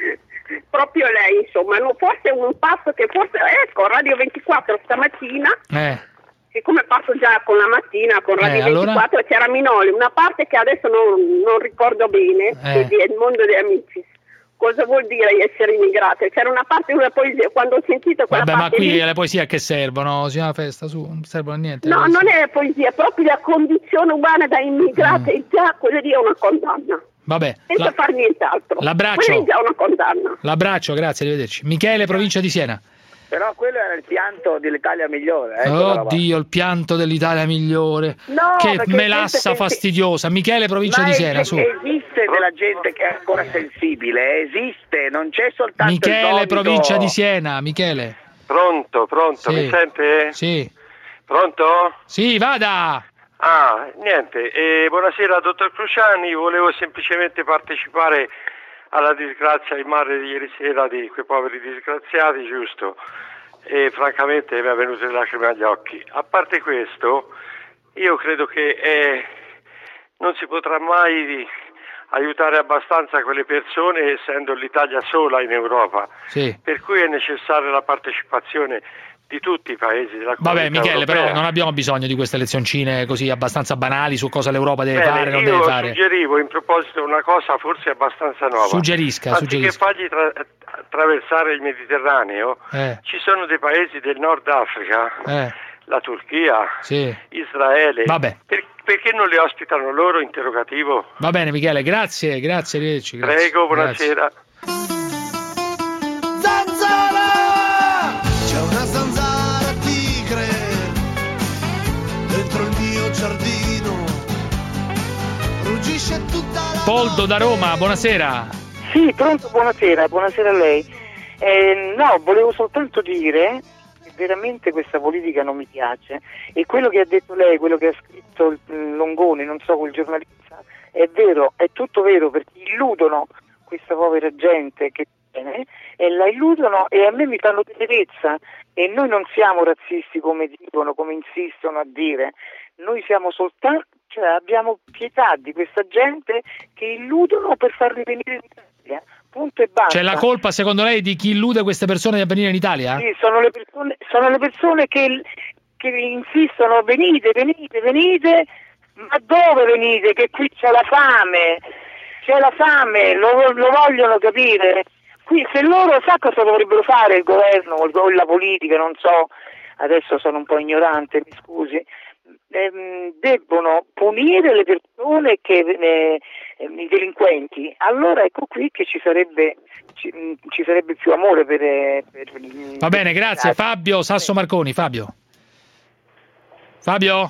Proprio lei, insomma, forse un passo che forse, ecco, Radio 24 stamattina, siccome passo già con la mattina con Radio 24, allora? C'era Minoli, una parte che adesso non ricordo bene, che è il mondo degli amici. Cosa vuol dire essere immigrati? C'era una parte di una poesia, quando ho sentito quella parte. Ma qui lì, le poesie a che servono? Signora Festa, su, non servono a niente. No, non è poesia, proprio la condizione umana da immigrati, e già quella lì è una condanna. Vabbè. Senza fare nient'altro. L'abbraccio. Quella è già una condanna. L'abbraccio, grazie, arrivederci. Michele, provincia di Siena. Però quello era il pianto dell'Italia migliore. Oddio, il pianto dell'Italia migliore. No, che melassa fastidiosa. Michele, provincia di Siena, su. Esiste della gente che è ancora sensibile, esiste, non c'è soltanto Michele, provincia di Siena, Michele. Pronto, sì. Mi sente? Sì. Pronto? Sì, vada. Niente, buonasera dottor Cruciani, volevo semplicemente partecipare alla disgrazia in mare di ieri sera di quei poveri disgraziati, giusto? E francamente mi è venuto le lacrime agli occhi. A parte questo, io credo che non si potrà mai aiutare abbastanza quelle persone, essendo l'Italia sola in Europa. Sì. Per cui è necessaria la partecipazione di tutti i paesi della comunità Vabbè, Michele, europea. però non abbiamo bisogno di queste lezioncine così abbastanza banali su cosa l'Europa deve fare e non deve fare. Io suggerivo in proposito una cosa forse abbastanza nuova. Suggerisca. Anziché fargli attraversare il Mediterraneo, ci sono dei paesi del Nord Africa, la Turchia, Israele. Vabbè. Perché non li ospitano loro? Interrogativo. Va bene, Michele, grazie, arrivederci. Prego, buonasera. Zanzara! C'è una zanzara tigre dentro il mio giardino, ruggisce tutta la... Poldo da Roma, buonasera. Sì, pronto, buonasera a lei. No, volevo soltanto dire che veramente questa politica non mi piace, e quello che ha detto lei, quello che ha scritto Longoni, non so, quel giornalista, è vero, è tutto vero, perché illudono questa povera gente che viene e la illudono, e a me mi fanno tenerezza. E noi non siamo razzisti come dicono, come insistono a dire, noi siamo soltanto, cioè abbiamo pietà di questa gente che illudono per farli venire in Italia, punto e basta. C'è la colpa secondo lei di chi illude queste persone di venire in Italia? Sì, sono le persone che insistono, venite, ma dove venite? Che qui c'è la fame, lo vogliono capire. Qui, se loro sa cosa dovrebbero fare il governo o la politica, non so, adesso sono un po' ignorante, mi scusi, debbono punire le persone i delinquenti. Allora ecco qui che ci sarebbe più amore per Va bene, grazie. Fabio Sasso Marconi. Fabio? Ma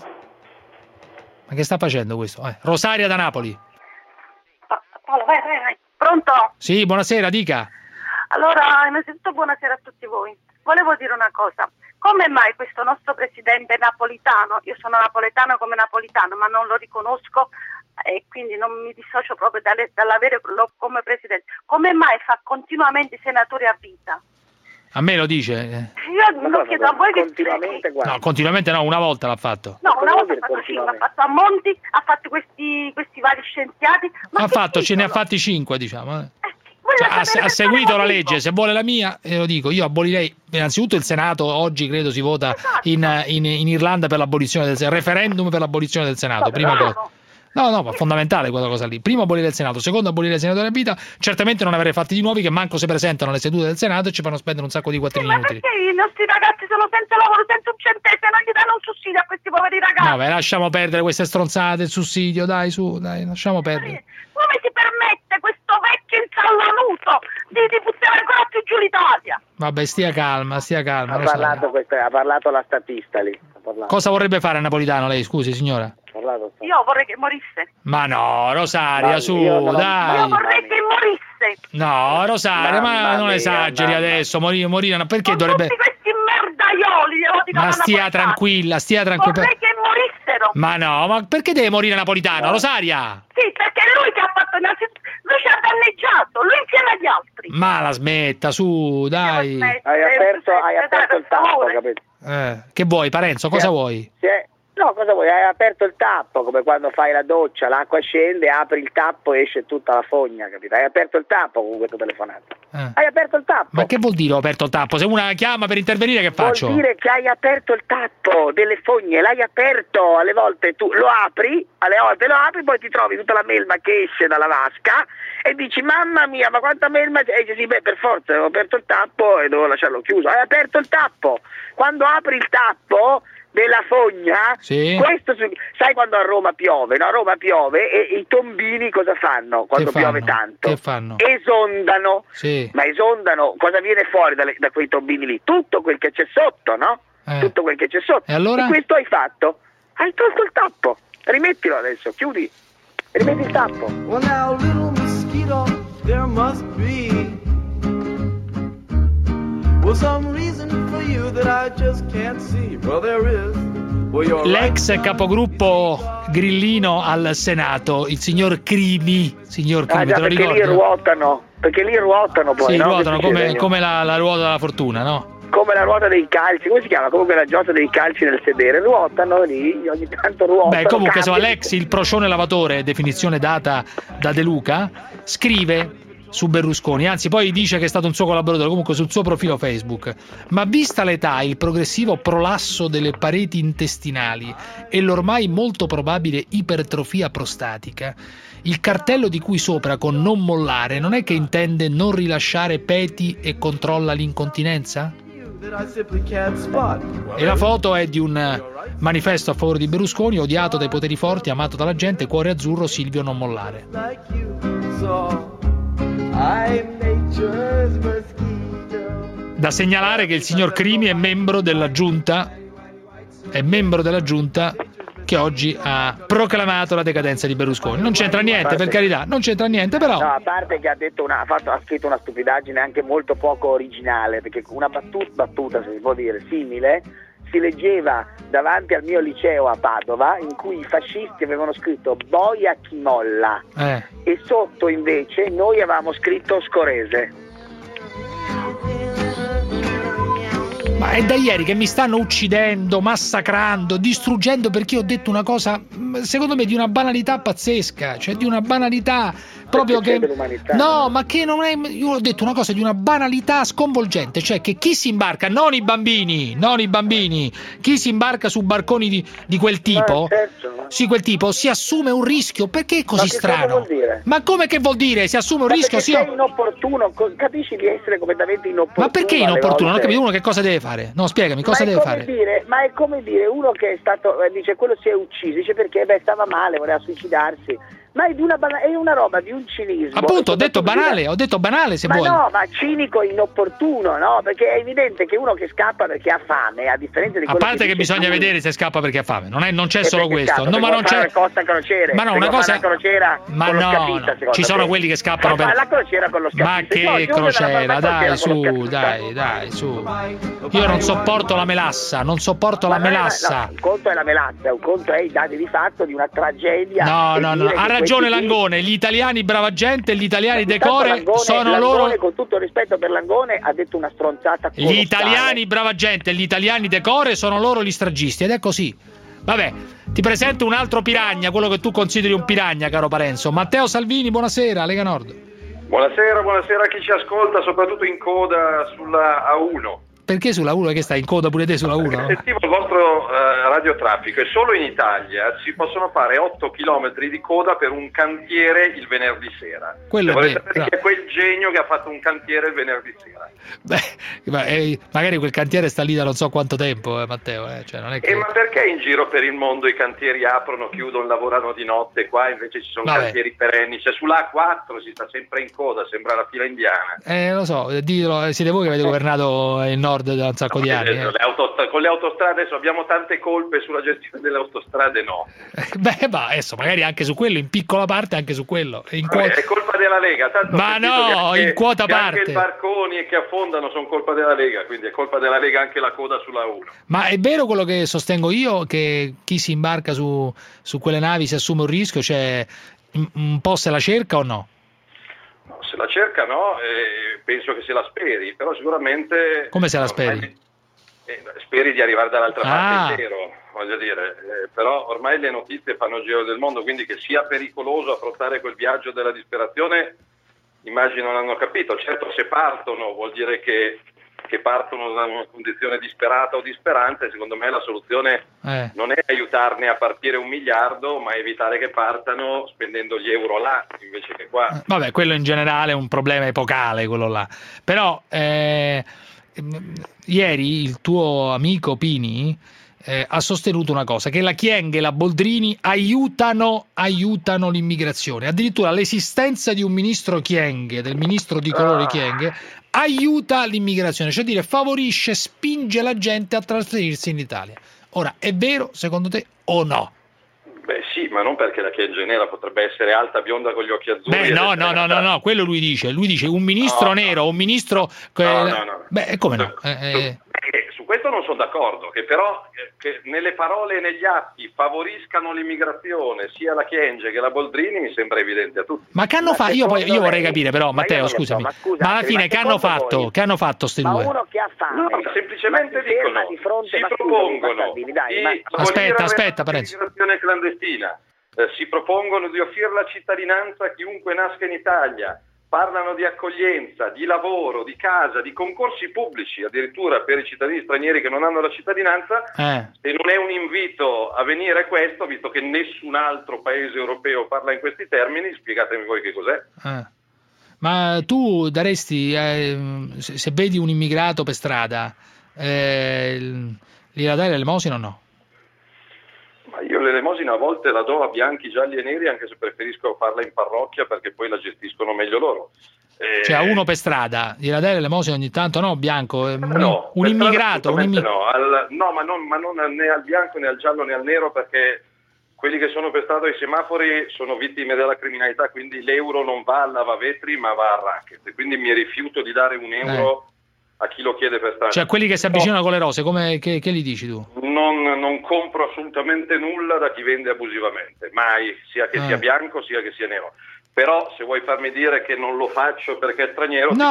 che sta facendo questo? Rosaria da Napoli. Paolo, vai. Pronto? Sì, buonasera, dica. Allora, innanzitutto buonasera a tutti voi. Volevo dire una cosa. Come mai questo nostro presidente napolitano, io sono napoletano come napolitano, ma non lo riconosco e quindi non mi dissocio proprio dall'averlo come presidente, come mai fa continuamente i senatori a vita? A me lo dice? Io lo chiedo a voi continuamente, guarda. No, continuamente no, una volta l'ha fatto. No, una volta l'ha fatto a Monti, ha fatto questi vari scienziati. Ce ne ha fatti 5, diciamo. Ha seguito la legge, se vuole la mia, lo dico, io abolirei innanzitutto il Senato. Oggi credo si vota in Irlanda per l'abolizione del referendum per l'abolizione del Senato, prima cosa. No, ma fondamentale quella cosa lì. Primo, abolire il Senato. Secondo, abolire il Senato della vita. Certamente non avere fatti di nuovi che manco si presentano alle sedute del Senato e ci fanno spendere un sacco di quattrini inutili. Ma perché i nostri ragazzi sono senza lavoro, senza un centesimo, non gli danno un sussidio a questi poveri ragazzi? No, lasciamo perdere queste stronzate, il sussidio, dai, lasciamo perdere. Come si permette questo vecchio insallanuto di buttare ancora più giù l'Italia? Vabbè, stia calma. Ha parlato la statista lì. Cosa vorrebbe fare Napolitano lei, scusi signora? Io vorrei che morisse. Ma no, Rosaria, dai. Io vorrei che morisse. No, Rosaria, ma non esageri adesso, morire, perché con dovrebbe... tutti questi merdaioli, ma stia tranquilla. Vorrei che morissero. Ma no, ma perché deve morire Napolitano, Rosaria? Sì, perché lui che ha fatto lui ci ha danneggiato, lui insieme agli altri. Ma la smetta, su, dai. Hai aperto il tappo, capito? Che vuoi, Parenzo, cosa vuoi? No, cosa vuoi? Hai aperto il tappo, come quando fai la doccia, l'acqua scende, apri il tappo e esce tutta la fogna, capito? Hai aperto il tappo con questa telefonata. Hai aperto il tappo. Ma che vuol dire ho aperto il tappo? Se una chiama per intervenire, che faccio? Vuol dire che hai aperto il tappo delle fogne, l'hai aperto, alle volte tu lo apri, poi ti trovi tutta la melma che esce dalla vasca e dici mamma mia, ma quanta melma c'è? E dici sì, per forza ho aperto il tappo e devo lasciarlo chiuso. Hai aperto il tappo. Quando apri il tappo della fogna, sì. Questo sai quando a Roma piove? No, a Roma piove e i tombini cosa fanno quando piove tanto? Che fanno? Esondano. Sì. Ma esondano, cosa viene fuori da quei tombini lì? Tutto quel che c'è sotto, no? Tutto quel che c'è sotto. E allora? E questo hai fatto? Hai tolto il tappo. Rimettilo adesso, chiudi. Rimetti il tappo. Well now, little mosquito, there must be some reason for you that I just can't see. Well, there is. L'ex capogruppo grillino al Senato, il signor Crimi, te lo ricordi? Perché lì ruotano poi, sì, no? ruotano come la ruota della fortuna, no? Come la ruota dei calci, come si chiama? Comunque la gioia dei calci nel sedere, ruotano lì, ogni tanto ruotano. Beh, comunque insomma, l'ex, il procione lavatore, definizione data da De Luca, scrive su Berlusconi, anzi poi dice che è stato un suo collaboratore, comunque sul suo profilo Facebook: ma vista l'età, il progressivo prolasso delle pareti intestinali e l'ormai molto probabile ipertrofia prostatica, il cartello di cui sopra con non mollare non è che intende non rilasciare peti e controlla l'incontinenza? E la foto è di un manifesto a favore di Berlusconi, odiato dai poteri forti, amato dalla gente, cuore azzurro, Silvio non mollare. Da segnalare che il signor Crimi è membro della giunta che oggi ha proclamato la decadenza di Berlusconi. Non c'entra niente, per carità, non c'entra niente, però. No, a parte che ha scritto una stupidaggine anche molto poco originale, perché una battuta, se si può dire, simile, si leggeva davanti al mio liceo a Padova, in cui i fascisti avevano scritto boia chi molla, e sotto invece noi avevamo scritto Scorese. Ma è da ieri che mi stanno uccidendo, massacrando, distruggendo, perché ho detto una cosa, secondo me, di una banalità pazzesca, cioè di una banalità proprio che... No, ma che non è... Io ho detto una cosa di una banalità sconvolgente, cioè che chi si imbarca, non i bambini, chi si imbarca su barconi di quel tipo, sì, quel tipo, si assume un rischio. Perché è così strano? Ma come che vuol dire? Si assume un rischio? Perché sei inopportuno, capisci di essere completamente inopportuno. Ma perché inopportuno? Non ho capito, uno che cosa deve fare? No, spiegami, cosa deve fare? Ma è come dire, uno che è stato, dice quello si è ucciso, dice perché stava male, voleva suicidarsi. Ma è una roba di un cinismo. Appunto, ho detto banale se vuoi. Ma no, ma cinico e inopportuno, no? Perché è evidente che uno che scappa perché ha fame, a differenza di quello a parte che bisogna vedere se scappa perché ha fame, non c'è solo questo. No, ma non c'è Costa Crociere. Ma no, una cosa crociera. Ma no, ci sono quelli che scappano per la crociera con lo scapista. Ma che crociera, dai, su. Io non sopporto la melassa, No, un conto è la melassa, un conto è i dati di fatto di una tragedia. No, ha ragione Langone, gli italiani brava gente, gli italiani decore sono loro. Con tutto il rispetto per Langone, ha detto una stronzata colossale. Gli italiani brava gente, gli italiani decore sono loro gli stragisti, ed è così. Vabbè, ti presento un altro piragna, quello che tu consideri un piragna, caro Parenzo. Matteo Salvini, buonasera, Lega Nord. Buonasera a chi ci ascolta, soprattutto in coda sulla A1. Perché sulla 1? Che stai in coda pure te sulla 1? Sentivo il vostro radiotraffico e solo in Italia si possono fare 8 chilometri di coda per un cantiere il venerdì sera. Vorrei sapere chi è quel genio che ha fatto un cantiere il venerdì sera. Beh, magari quel cantiere sta lì da non so quanto tempo, Matteo. Cioè, non è che... ma perché in giro per il mondo i cantieri aprono, chiudono, lavorano di notte, qua invece ci sono cantieri perenni? Cioè sulla A4 si sta sempre in coda, sembra la fila indiana. Lo so, siete voi che avete governato il nord da un sacco di anni. Con le autostrade adesso abbiamo tante colpe, sulla gestione delle autostrade no. Ma adesso magari anche su quello, in piccola parte anche su quello. È colpa della Lega. Tanto ma no, in quota parte. Anche i barconi che affondano sono colpa della Lega, quindi è colpa della Lega anche la coda sulla 1. Ma è vero quello che sostengo io, che chi si imbarca su quelle navi si assume un rischio, cioè un po' se la cerca o no? No, se la cerca no, penso che se la speri, però sicuramente... Come se la speri? Speri di arrivare dall'altra parte intero, voglio dire, però ormai le notizie fanno il giro del mondo, quindi che sia pericoloso affrontare quel viaggio della disperazione, immagino l'hanno capito. Certo, se partono vuol dire che partono da una condizione disperata o disperante. Secondo me la soluzione non è aiutarne a partire 1 miliardo, ma evitare che partano spendendo gli euro là invece che qua. Vabbè, quello in generale è un problema epocale, quello là. Però ieri il tuo amico Pini ha sostenuto una cosa, che la Kyenge e la Boldrini aiutano l'immigrazione. Addirittura l'esistenza di un ministro Kyenge, del ministro di colore Kyenge, aiuta l'immigrazione, cioè dire favorisce, spinge la gente a trasferirsi in Italia. Ora, è vero secondo te o no? Beh sì, ma non perché la Kyenge nera potrebbe essere alta, bionda con gli occhi azzurri. Beh no, quello lui dice un ministro nero, un ministro... No. Beh, come no? Su questo non sono d'accordo, che però che nelle parole e negli atti favoriscano l'immigrazione sia la Kyenge che la Boldrini mi sembra evidente a tutti. Ma che hanno fatto? Io vorrei capire però, Matteo, scusami, ma alla fine che hanno fatto? Che hanno fatto ste due? Ma uno che ha fame, no, semplicemente dicono, si propongono aspetta, Parenzo. L'immigrazione clandestina, si propongono di offrire la cittadinanza a chiunque nasca in Italia. Parlano di accoglienza, di lavoro, di casa, di concorsi pubblici, addirittura per i cittadini stranieri che non hanno la cittadinanza. Se non è un invito a venire questo, visto che nessun altro paese europeo parla in questi termini, spiegatemi voi che cos'è. Ma tu daresti, se vedi un immigrato per strada, gliela dai l'elemosina o no? Ma io l'elemosina a volte la do a bianchi, gialli e neri, anche se preferisco farla in parrocchia perché poi la gestiscono meglio loro. Cioè a uno per strada gliela dai l'elemosina ogni tanto? No, bianco, un immigrato. No, ma non né al bianco né al giallo né al nero, perché quelli che sono per strada ai semafori sono vittime della criminalità, quindi l'euro non va al lavavetri ma va al racket, quindi mi rifiuto di dare un euro a chi lo chiede per strada. Cioè quelli che si avvicinano con le rose, che gli dici tu? Non compro assolutamente nulla da chi vende abusivamente, mai, sia che sia bianco sia che sia nero. Però se vuoi farmi dire che non lo faccio perché è straniero, ti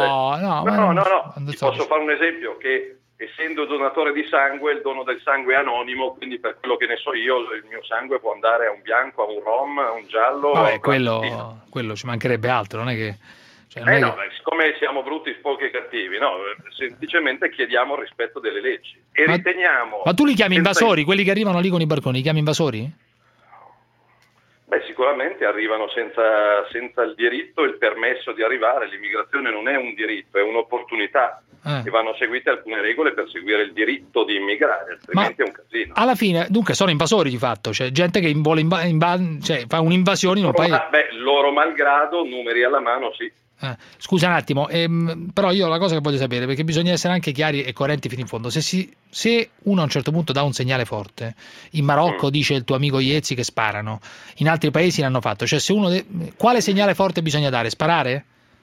posso fare un esempio, che essendo donatore di sangue, il dono del sangue è anonimo, quindi per quello che ne so io, il mio sangue può andare a un bianco, a un rom, a un giallo. Quello ci mancherebbe altro, non è che... siccome siamo brutti, sporchi e cattivi, semplicemente chiediamo il rispetto delle leggi e riteniamo... Ma tu li chiami invasori? Quelli che arrivano lì con i barconi, li chiami invasori? Beh, sicuramente arrivano senza il diritto e il permesso di arrivare. L'immigrazione non è un diritto, è un'opportunità e vanno seguite alcune regole per seguire il diritto di immigrare, altrimenti è un casino. Alla fine, dunque, sono invasori di fatto, cioè gente che vuole fa un'invasione in un paese. Loro malgrado, numeri alla mano, sì. Scusa un attimo, però io la cosa che voglio sapere, perché bisogna essere anche chiari e coerenti fino in fondo, se uno a un certo punto dà un segnale forte, in Marocco dice il tuo amico Iezzi che sparano, in altri paesi l'hanno fatto, cioè se uno quale segnale forte bisogna dare? Sparare?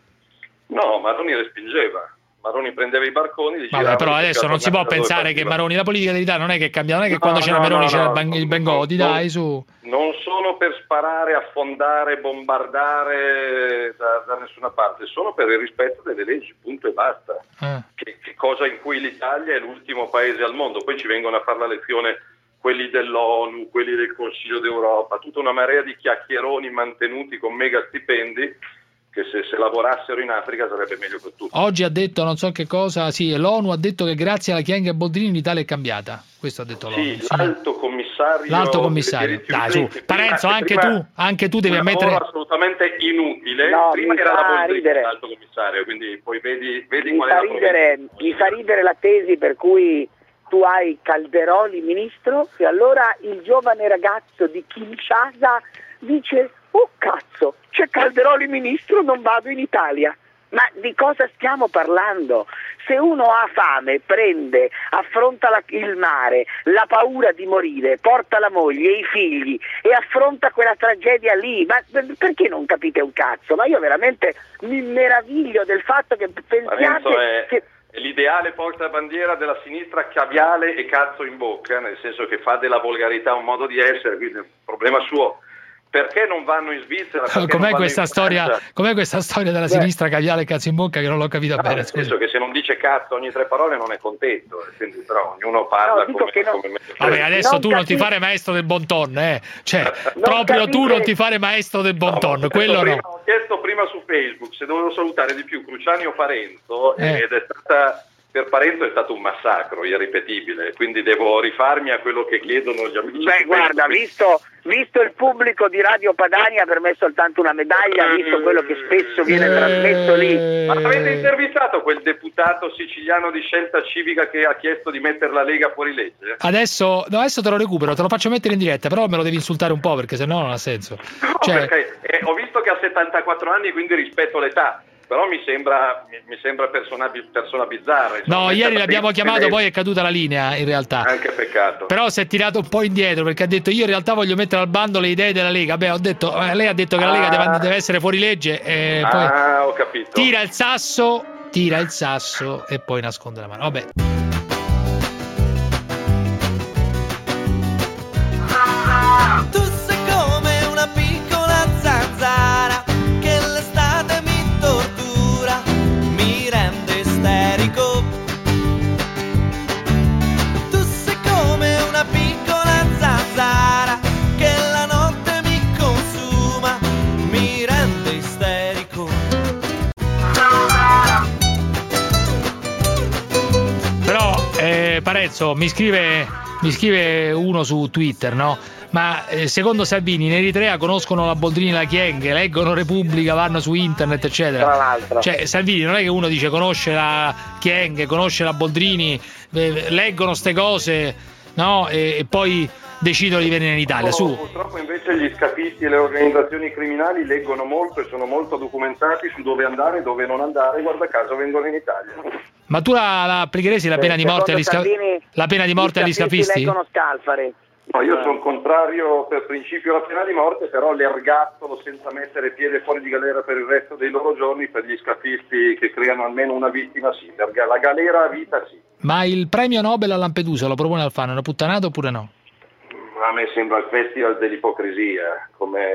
No, Maroni respingeva. Maroni prendeva i barconi, però adesso non si può pensare che Maroni, la politica dell'Italia non è che cambia, non è che quando c'era Maroni c'era il Bengodi, dai su. Non sono per sparare, affondare, bombardare da nessuna parte, sono per il rispetto delle leggi, punto e basta. Che cosa in cui l'Italia è l'ultimo paese al mondo, poi ci vengono a fare la lezione quelli dell'ONU, quelli del Consiglio d'Europa, tutta una marea di chiacchieroni mantenuti con mega stipendi, che se lavorassero in Africa sarebbe meglio per tutti. Oggi ha detto non so che cosa, l'ONU ha detto che grazie alla Kyenge e Boldrini l'Italia è cambiata. Questo ha detto l'ONU. L'alto commissario. Dai, su. Parenzo, anche tu devi ammettere... È assolutamente inutile. Prima era la Boldrini l'alto commissario, quindi poi vedi qual è la problema. Mi fa ridere la tesi per cui tu hai Calderoli ministro e allora il giovane ragazzo di Kinshasa dice: oh cazzo, c'è Calderoli ministro, non vado in Italia. Ma di cosa stiamo parlando? Se uno ha fame, affronta il mare, la paura di morire, porta la moglie, i figli e affronta quella tragedia lì, ma perché non capite un cazzo? Ma io veramente mi meraviglio del fatto che pensiate che... È l'ideale portabandiera della sinistra caviale e cazzo in bocca, nel senso che fa della volgarità un modo di essere, quindi è un problema suo. Perché non vanno in Svizzera? Com'è questa storia della sinistra caviale e cazzo in bocca che non l'ho capita bene? Nel senso che se non dice cazzo ogni 3 parole non è contento, quindi però ognuno parla come Vabbè, adesso tu non ti fare maestro del bon ton, cioè proprio tu non ti fare maestro del bon ton, quello no. Ho chiesto prima su Facebook se dovevo salutare di più Cruciani o Parenzo ed è stata per Parenzo è stato un massacro irripetibile, quindi devo rifarmi a quello che chiedono gli amici. Beh, guarda, visto il pubblico di Radio Padania, per me è soltanto una medaglia, visto quello che spesso viene trasmesso lì. Ma avete intervistato quel deputato siciliano di Scelta Civica che ha chiesto di mettere la Lega fuori legge? Adesso te lo recupero, te lo faccio mettere in diretta, però me lo devi insultare un po' perché sennò non ha senso. No, perché ho visto che ha 74 anni, quindi rispetto l'età. Però mi sembra persona bizzarra. No, ieri l'abbiamo chiamato, poi è caduta la linea in realtà. Anche peccato. Però si è tirato un po' indietro perché ha detto io in realtà voglio mettere al bando le idee della Lega. Beh, ho detto, lei ha detto che la Lega deve essere fuori legge e poi ho capito. Tira il sasso e poi nasconde la mano. Vabbè. Tu sei come una piccola zanzara che l'estate mi tortura, mi rende isterico. Tu sei come una piccola zanzara che la notte mi consuma, mi rende isterico. Però Parenzo mi scrive uno su Twitter, no? Ma secondo Salvini in Eritrea conoscono la Boldrini e la Kyenge, leggono Repubblica, vanno su internet eccetera. Tra l'altro. Cioè Salvini non è che uno dice conosce la Kyenge, conosce la Boldrini, leggono ste cose, no? E poi decidono di venire in Italia. Su. Purtroppo invece gli scafisti e le organizzazioni criminali leggono molto e sono molto documentati su dove andare e dove non andare, guarda caso vengono in Italia. Ma tu la applicheresti la pena di morte agli scafisti? Leggono Scalfari. No, io sono contrario per principio alla pena di morte, però l'ergastolo senza mettere piede fuori di galera per il resto dei loro giorni per gli scafisti che creano almeno una vittima sì, la galera a vita sì. Ma il premio Nobel a Lampedusa lo propone Alfano, è una puttanata oppure no? A me sembra il festival dell'ipocrisia,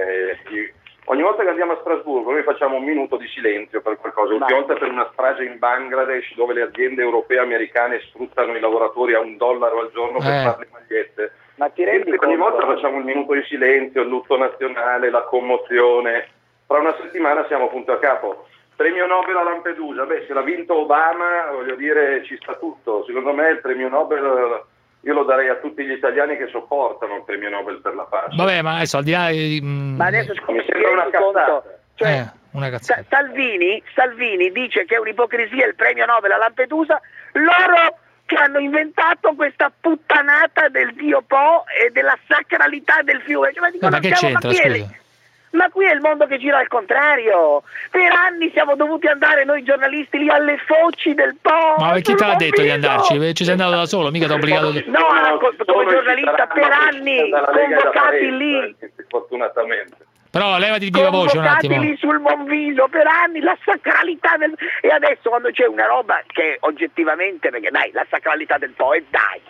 ogni volta che andiamo a Strasburgo noi facciamo un minuto di silenzio per qualcosa, l'ultima volta per una strage in Bangladesh dove le aziende europee e americane sfruttano i lavoratori a $1 al giorno per fare le magliette. Ma ti rendi conto? Ogni volta facciamo un minuto di silenzio, il lutto nazionale, la commozione. Fra una settimana siamo punto a capo. Premio Nobel a Lampedusa, se l'ha vinto Obama, voglio dire, ci sta tutto. Secondo me il premio Nobel io lo darei a tutti gli italiani che sopportano il premio Nobel per la pace. Vabbè, ma adesso al di là Ma adesso mi sembra una cazzata. Cioè, una cazzata. Salvini dice che è un'ipocrisia il premio Nobel a Lampedusa, loro che hanno inventato questa puttanata del Dio Po e della sacralità del fiume. Cioè, ma che c'entra, scusa? Ma qui è il mondo che gira al contrario. Per anni siamo dovuti andare noi giornalisti lì alle foci del Po. Ma chi te l'ha detto di andarci? Ci sei andato da solo, mica ti ho obbligato di... No, come giornalista per anni convocati lì. Fortunatamente. Però levati di viva voce un attimo. Lì sul Monviso per anni, la sacralità del... E adesso quando c'è una roba che oggettivamente, perché dai, la sacralità del Po, e dai,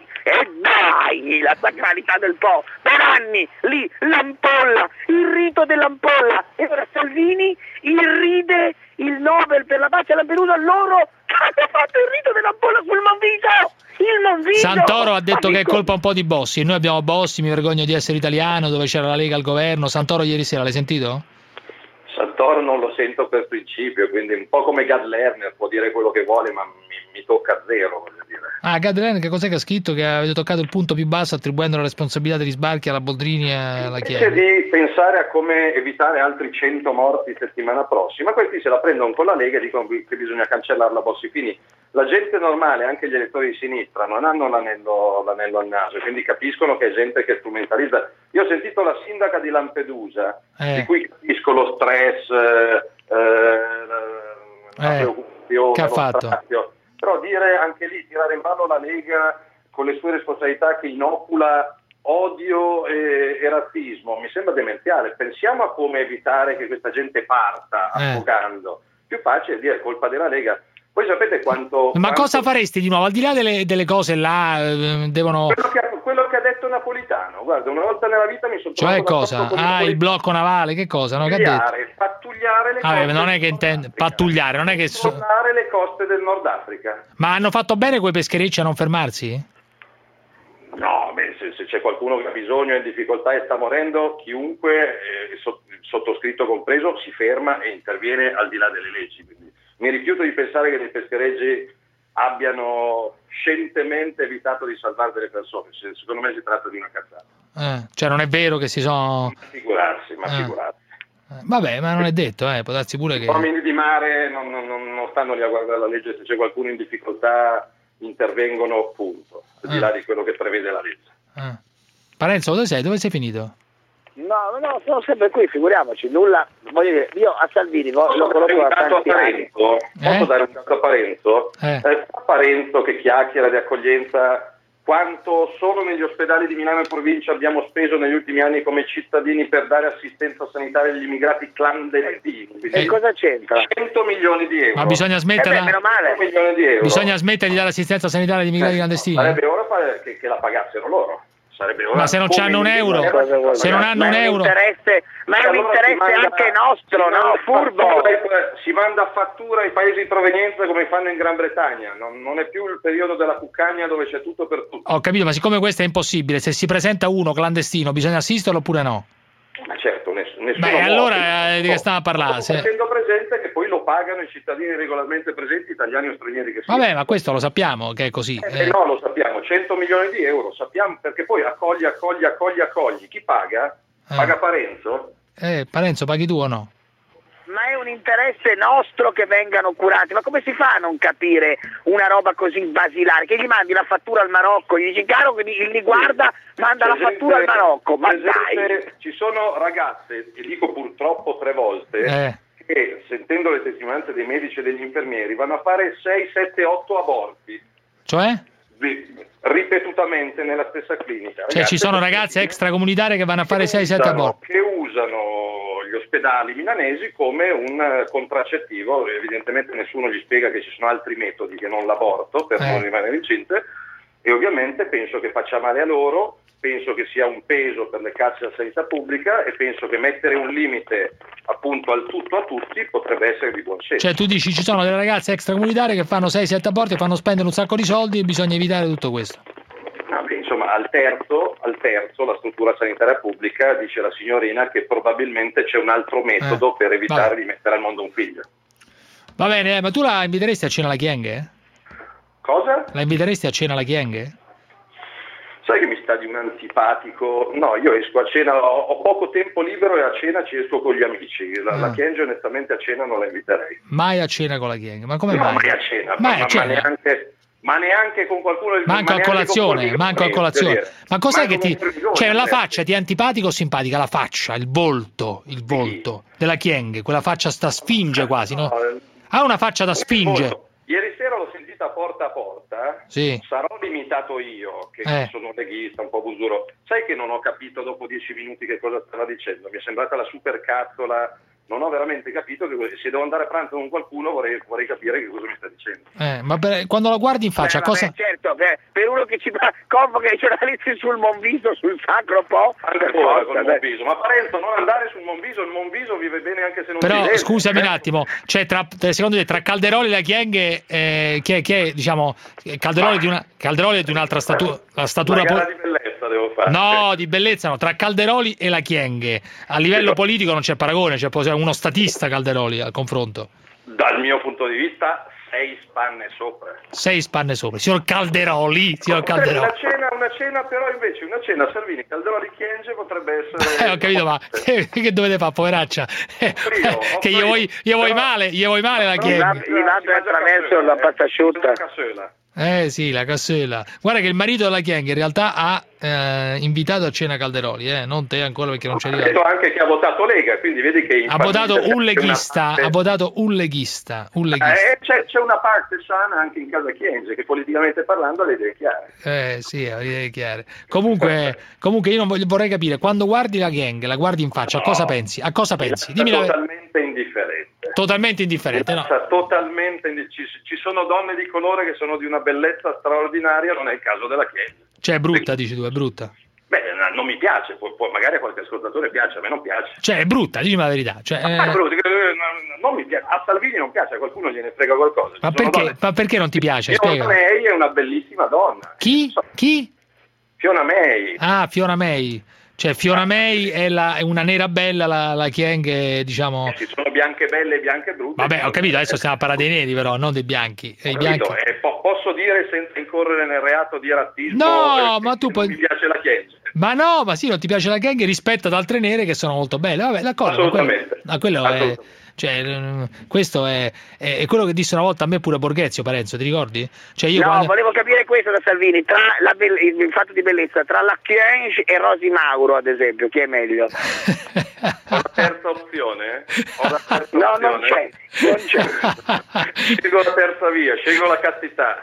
la sacralità del Po, per anni, lì, l'ampolla, il rito dell'ampolla, e ora Salvini irride il Nobel per la pace a Lampedusa, loro hanno fatto il rito dell'ampolla sul Monviso! Il Monviso! Santoro ha detto che è colpa un po' di Bossi, e noi abbiamo Bossi, mi vergogno di essere italiano, dove c'era la Lega al governo. Santoro ieri sera, l'hai sentito? Santoro non lo sento per principio, quindi un po' come Gad Lerner, può dire quello che vuole, ma mi tocca zero, voglio dire. Gad Lerner, che cos'è che ha scritto? Che avete toccato il punto più basso attribuendo la responsabilità degli sbarchi alla Boldrini e alla Chiesa. Invece di pensare a come evitare altri 100 morti settimana prossima, questi se la prendono con la Lega e dicono che bisogna cancellare la Bossi-Fini. La gente normale, anche gli elettori di sinistra, non hanno l'anello al naso, quindi capiscono che è gente che strumentalizza. Io ho sentito la sindaca di Lampedusa, di cui capisco lo stress, la preoccupazione, che ha fatto? Però dire anche lì, tirare in ballo la Lega con le sue responsabilità che inocula odio e razzismo, mi sembra demenziale. Pensiamo a come evitare che questa gente parta affogando. Più facile è dire colpa della Lega. Poi sapete quanto... Ma cosa faresti di nuovo? Al di là delle cose là, devono... Quello che ha detto Napolitano. Guarda, una volta nella vita mi sono trovato... Cioè cosa? Il blocco navale, che cosa? No, pattugliare le coste... non è che intende... Pattugliare, non è che... Controllare le coste del Nord Africa. Ma hanno fatto bene quei pescherecci a non fermarsi? No, se c'è qualcuno che ha bisogno, è in difficoltà e sta morendo, chiunque, sottoscritto compreso, si ferma e interviene al di là delle leggi. Quindi mi rifiuto di pensare che dei pescherecci abbiano scientemente evitato di salvare delle persone. Secondo me si tratta di una cazzata. Cioè non è vero che si sono... Figurarsi. Vabbè, ma non è detto, può darsi pure che... Gli uomini di mare non stanno lì a guardare la legge, se c'è qualcuno in difficoltà intervengono, punto, al di là di quello che prevede la legge. Parenzo, dove sei? Dove sei finito? No, sono sempre qui, figuriamoci, nulla, voglio dire, io a Salvini lo conosco da tanti anni. Posso dare un dato a Parenzo? Parenzo che chiacchiera di accoglienza, quanto solo negli ospedali di Milano e provincia abbiamo speso negli ultimi anni come cittadini per dare assistenza sanitaria agli immigrati clandestini. E cosa c'entra? 100 milioni di euro. Ma bisogna smettere, meno male. 100 milioni di euro. Bisogna smettere di dare assistenza sanitaria agli immigrati clandestini? Sarebbe ora che la pagassero loro. Ma se non c'hanno un euro, se non hanno un euro, ma è un interesse anche nostro, non furbo. Si manda a fattura ai paesi di provenienza come fanno in Gran Bretagna, non è più il periodo della cuccagna dove c'è tutto per tutto. Ho capito, ma siccome questo è impossibile, se si presenta uno clandestino bisogna assisterlo oppure no? Ma certo, nessuno. Beh, allora di che stiamo a parlare? Facendo presente che poi lo pagano i cittadini regolarmente presenti, italiani o stranieri che siano. Vabbè, ma questo lo sappiamo che è così. No, lo sappiamo, 100 milioni di euro, sappiamo, perché poi accogli. Chi paga? Paga Parenzo? Parenzo, paghi tu o no? Ma è un interesse nostro che vengano curati, ma come si fa a non capire una roba così basilare? Che gli mandi la fattura al Marocco, gli dici caro che li guarda, manda la fattura al Marocco, ma dai! Ci sono ragazze, e dico purtroppo 3 volte, che sentendo le testimonianze dei medici e degli infermieri vanno a fare 6, 7, 8 aborti. Cioè? Ripetutamente nella stessa clinica. Cioè ci sono ragazze extracomunitarie che vanno a fare 6-7 aborti. Che usano gli ospedali milanesi come un contraccettivo, evidentemente nessuno gli spiega che ci sono altri metodi che non l'aborto per non rimanere incinte, e ovviamente penso che faccia male a loro, penso che sia un peso per le casse della sanità pubblica e penso che mettere un limite appunto al tutto a tutti potrebbe essere di buon senso. Cioè tu dici ci sono delle ragazze extracomunitarie che fanno 6-7 aborti e fanno spendere un sacco di soldi e bisogna evitare tutto questo. Insomma al terzo la struttura sanitaria pubblica dice la signorina che probabilmente c'è un altro metodo per evitare di mettere al mondo un figlio. Va bene, ma tu la inviteresti a cena alla Chienghe? Cosa? La inviteresti a cena alla Chienghe? Sai che mi sta di un antipatico? No, io esco a cena, ho poco tempo libero e a cena ci esco con gli amici. La Chienghe onestamente a cena non la inviterei. Mai a cena con la Chienghe? Ma come mai? No, mai a cena, ma neanche con qualcuno del manco a colazione. Ma cos'è che ti... Cioè la faccia ti è antipatica o simpatica? La faccia, il volto della Chienghe, quella faccia sta sfinge quasi, no? Ha una faccia da sfinge. Ieri sera l'ho sentita porta a porta, sì. Sarò limitato io, che sono leghista, un po' busuro. Sai che non ho capito dopo 10 minuti che cosa stava dicendo? Mi è sembrata la super cazzola, non ho veramente capito che se devo andare a pranzo con qualcuno vorrei capire che cosa mi sta dicendo. Ma quando la guardi in faccia cosa... certo, per uno che ci convoca i giornalisti sul Monviso, sul Sacro Po, ancora con il Monviso. Ma Parenzo, non andare sul Monviso, il Monviso vive bene anche se non però si scusami un attimo, cioè secondo te tra Calderoli e la Chienghe chi è diciamo Calderoli di un'altra statura, la statura di bellezza devo fare. No, di bellezza no, tra Calderoli e la Chienghe a livello politico non c'è paragone, c'è uno statista Calderoli al confronto. Dal mio punto di vista 6 spanne sopra. 6 spanne sopra, signor Calderoli. Una cena però invece, una cena Salvini, Calderoli, Chienghe potrebbe essere... Ho capito, ma che dovete fare, poveraccia? Che gli vuoi male la Chienghe? Gli vado attraverso la pasta asciutta. Sì, la cassola. Guarda che il marito della Chienghe in realtà ha invitato a cena Calderoli, non te ancora perché non c'è arrivato. Ha detto anche che ha votato Lega, quindi vedi che ha votato un leghista, C'è una parte sana anche in casa Chienghe che politicamente parlando ha le idee chiare. Sì, ha le idee chiare. Comunque io non vorrei capire, quando guardi la Chienghe, la guardi in faccia, a cosa pensi? Dimmi totalmente indifferente. Totalmente indifferente, no? Ci sono donne di colore che sono di una bellezza straordinaria, non è il caso della Chienghe. Cioè è brutta, dici tu, è brutta? Beh, non mi piace, magari a qualche ascoltatore piace, a me non piace. Cioè è brutta, dimmi la verità. È brutta, non mi piace. A Salvini non piace, a qualcuno gliene frega qualcosa. Ma perché non ti piace? Fiona May è una bellissima donna. Chi? Fiona May. Ah, Fiona May. Cioè Fiona May è una nera bella, la Chieng diciamo... Ci sono bianche belle e bianche brutte. Vabbè, ho capito, adesso stiamo a parlare dei neri però, non dei bianchi. Posso dire senza incorrere nel reato di razzismo ma tu non mi piace la Chieng. Ma no, ma sì, non ti piace la Chieng rispetto ad altre nere che sono molto belle. Vabbè, d'accordo. Assolutamente. Quello questo è quello che disse una volta a me pure Borghezio Parenzo, ti ricordi? Cioè volevo capire questo da Salvini, tra il fatto di bellezza, tra la Chieng e Rosy Mauro, ad esempio, chi è meglio? Ho la terza opzione? No, non c'è. Scelgo la terza via, scelgo la castità.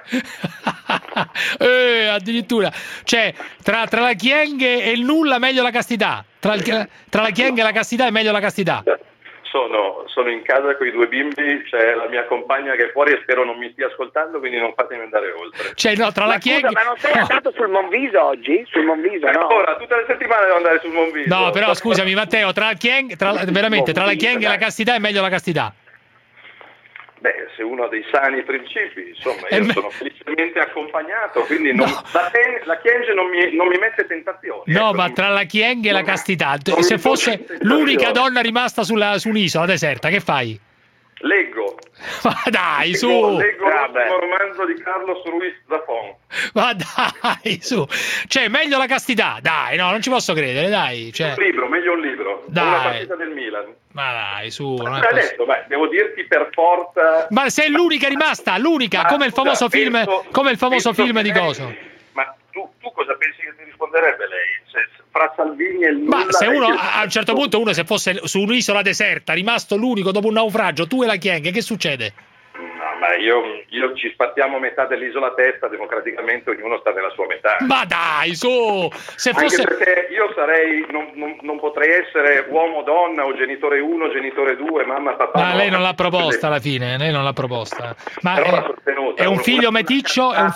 Addirittura, cioè tra la Chieng e il nulla meglio la castità, tra la Chieng e la castità è meglio la castità. Sono in casa con i 2 bimbi, c'è la mia compagna che è fuori e spero non mi stia ascoltando, quindi non fatemi andare oltre. Cioè no, tra la Chieng... ma non sei andato sul Monviso oggi? Sul Monviso, no? Ora, tutte le settimane devo andare sul Monviso. No, però scusami Matteo, tra la Chieng e la castità è meglio la castità. Beh, se uno ha dei sani principi, insomma, io sono felicemente accompagnato, quindi la Chieng non mi mette tentazioni. No, ma tra la Chieng e la castità, se fosse l'unica donna rimasta su un'isola deserta, che fai? Leggo. Ma dai, su! Leggo l'ultimo romanzo di Carlos Ruiz Zafón. Ma dai, su! Cioè, meglio la castità, dai, no, non ci posso credere, dai. Cioè... Meglio un libro. Dai. Una partita del Milan. Ma dai, su. Non è detto, devo dirti per forza. Ma sei l'unica rimasta, l'unica, come il famoso film di coso. Ma tu cosa pensi che ti risponderebbe lei? Fra Salvini e il nulla. Ma se uno a un certo punto se fosse su un'isola deserta, rimasto l'unico dopo un naufragio, tu e la Chieng, che succede? No, ma io ci spartiamo metà dell'isola testa, democraticamente ognuno sta nella sua metà. Ma dai, su! Se fosse... Anche perché io non potrei essere uomo, donna o genitore 1, genitore 2, mamma, papà. Ma lei non l'ha proposta alla fine, lei non l'ha proposta. Ma è un figlio meticcio? È un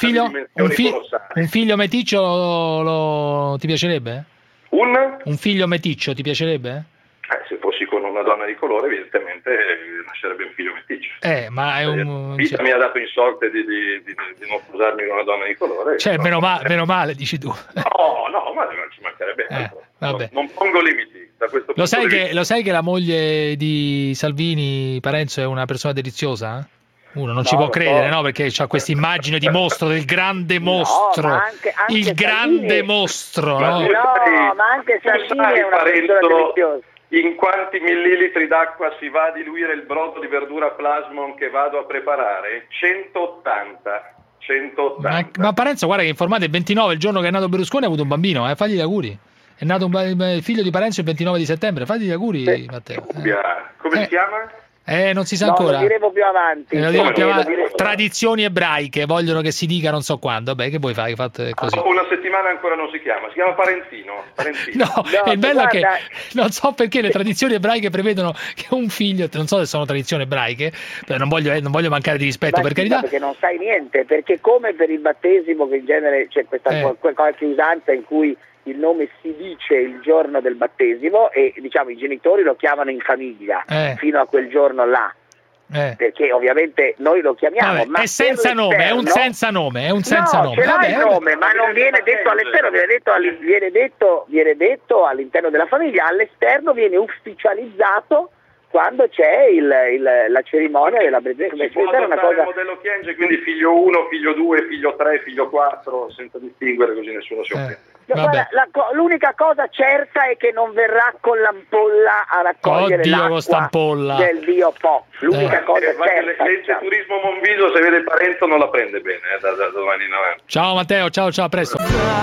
figlio meticcio ti piacerebbe? Un figlio meticcio ti piacerebbe? Se fossi con una donna di colore, evidentemente nascerebbe un figlio meticcio. Ma è un... Vita mi ha dato in sorte di non sposarmi con una donna di colore. Cioè, meno male, dici tu. No, ma non ci mancherebbe altro. Non pongo limiti da questo punto di vista. Lo sai che la moglie di Salvini, Parenzo, è una persona deliziosa? Uno non ci può credere, no? Perché c'ha questa immagine di mostro, del grande mostro, anche il grande mostro, no? No, ma anche Salvini è una persona deliziosa. In quanti millilitri d'acqua si va a diluire il brodo di verdura plasmon che vado a preparare? 180. Ma Parenzo, guarda che informate, il 29, il giorno che è nato Berlusconi, ha avuto un bambino, fagli gli auguri. È nato il figlio di Parenzo il 29 di settembre, fagli gli auguri, Matteo. Come si chiama? Non si sa ancora. Lo diremo più avanti. Tradizioni ebraiche, vogliono che si dica non so quando. Vabbè, che vuoi fare? Fate così. Dopo una settimana ancora non si chiama Parentino. No, il bello è che non so perché le tradizioni ebraiche prevedono che un figlio, non so se sono tradizioni ebraiche, non voglio mancare di rispetto, per carità. Perché non sai niente, perché come per il battesimo, che in genere c'è questa qualche usanza in cui il nome si dice il giorno del battesimo e diciamo i genitori lo chiamano in famiglia fino a quel giorno là, perché ovviamente noi lo chiamiamo. Vabbè, ma è senza nome, è un senza nome, ce l'ha il nome, ma non viene detto all'esterno, viene detto all'interno della famiglia, all'esterno viene ufficializzato quando c'è la cerimonia della presenza. Si può adottare il modello Chienge, quindi figlio 1, figlio 2, figlio 3, figlio 4, senza distinguere, così nessuno si offende. L'unica cosa certa è che non verrà con l'ampolla a raccogliere l'acqua del Dio Po. L'unica cosa certa. Legge Turismo Monviso, se vede Parenzo non la prende bene da domani in avanti. Ciao Matteo, ciao, a presto.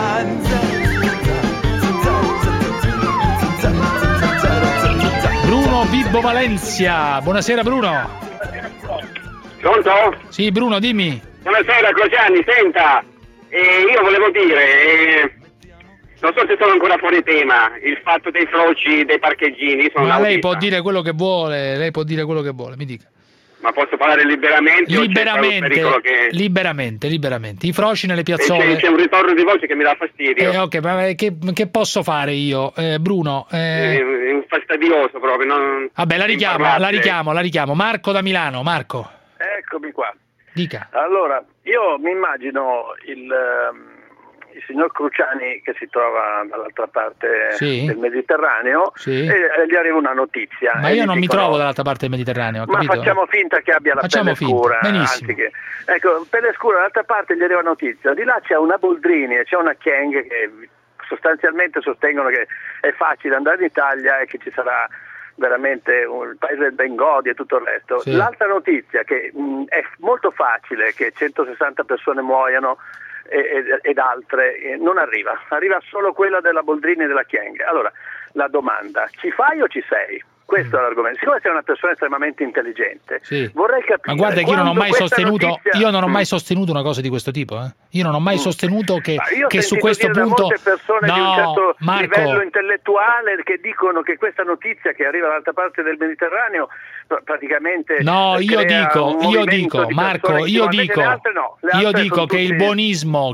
Bruno Bibbo Valencia, buonasera Bruno. Pronto? Sì, Bruno, dimmi. Buonasera Crociani, senta, io volevo dire, non so se sono ancora fuori tema, il fatto dei froci, dei parcheggini. Ma lei può dire quello che vuole, mi dica. Ma posso parlare liberamente? Liberamente. I froci nelle piazzole. C'è un ritorno di voce che mi dà fastidio. Ok, ma che posso fare io? Bruno? È un fastidioso proprio. Vabbè, la richiamo. Marco da Milano, Marco. Eccomi qua. Dica. Allora, io mi immagino il signor Cruciani, che si trova dall'altra parte del Mediterraneo, gli arriva una notizia. Ma io non mi trovo dall'altra parte del Mediterraneo, ma facciamo finta che abbia la pelle scura. Benissimo. Ecco, pelle scura, dall'altra parte gli arriva notizia. Di là c'è una Boldrini e c'è una Chieng che sostanzialmente sostengono che è facile andare in Italia e che ci sarà veramente il paese del Bengodi e tutto il resto. L'altra notizia che è molto facile che 160 persone muoiano ed altre non arriva solo quella della Boldrini e della Chieng. Allora la domanda: ci fai o ci sei? Questo è l'argomento. Siccome sei una persona estremamente intelligente, vorrei capire. Ma guarda che io non ho mai sostenuto, notizia... io non ho mai sostenuto una cosa di questo tipo. Io non ho mai sostenuto che su questo punto. Molte persone di un certo livello intellettuale che dicono che questa notizia che arriva dall'altra parte del Mediterraneo praticamente. No, io dico, Marco, io dico che il buonismo,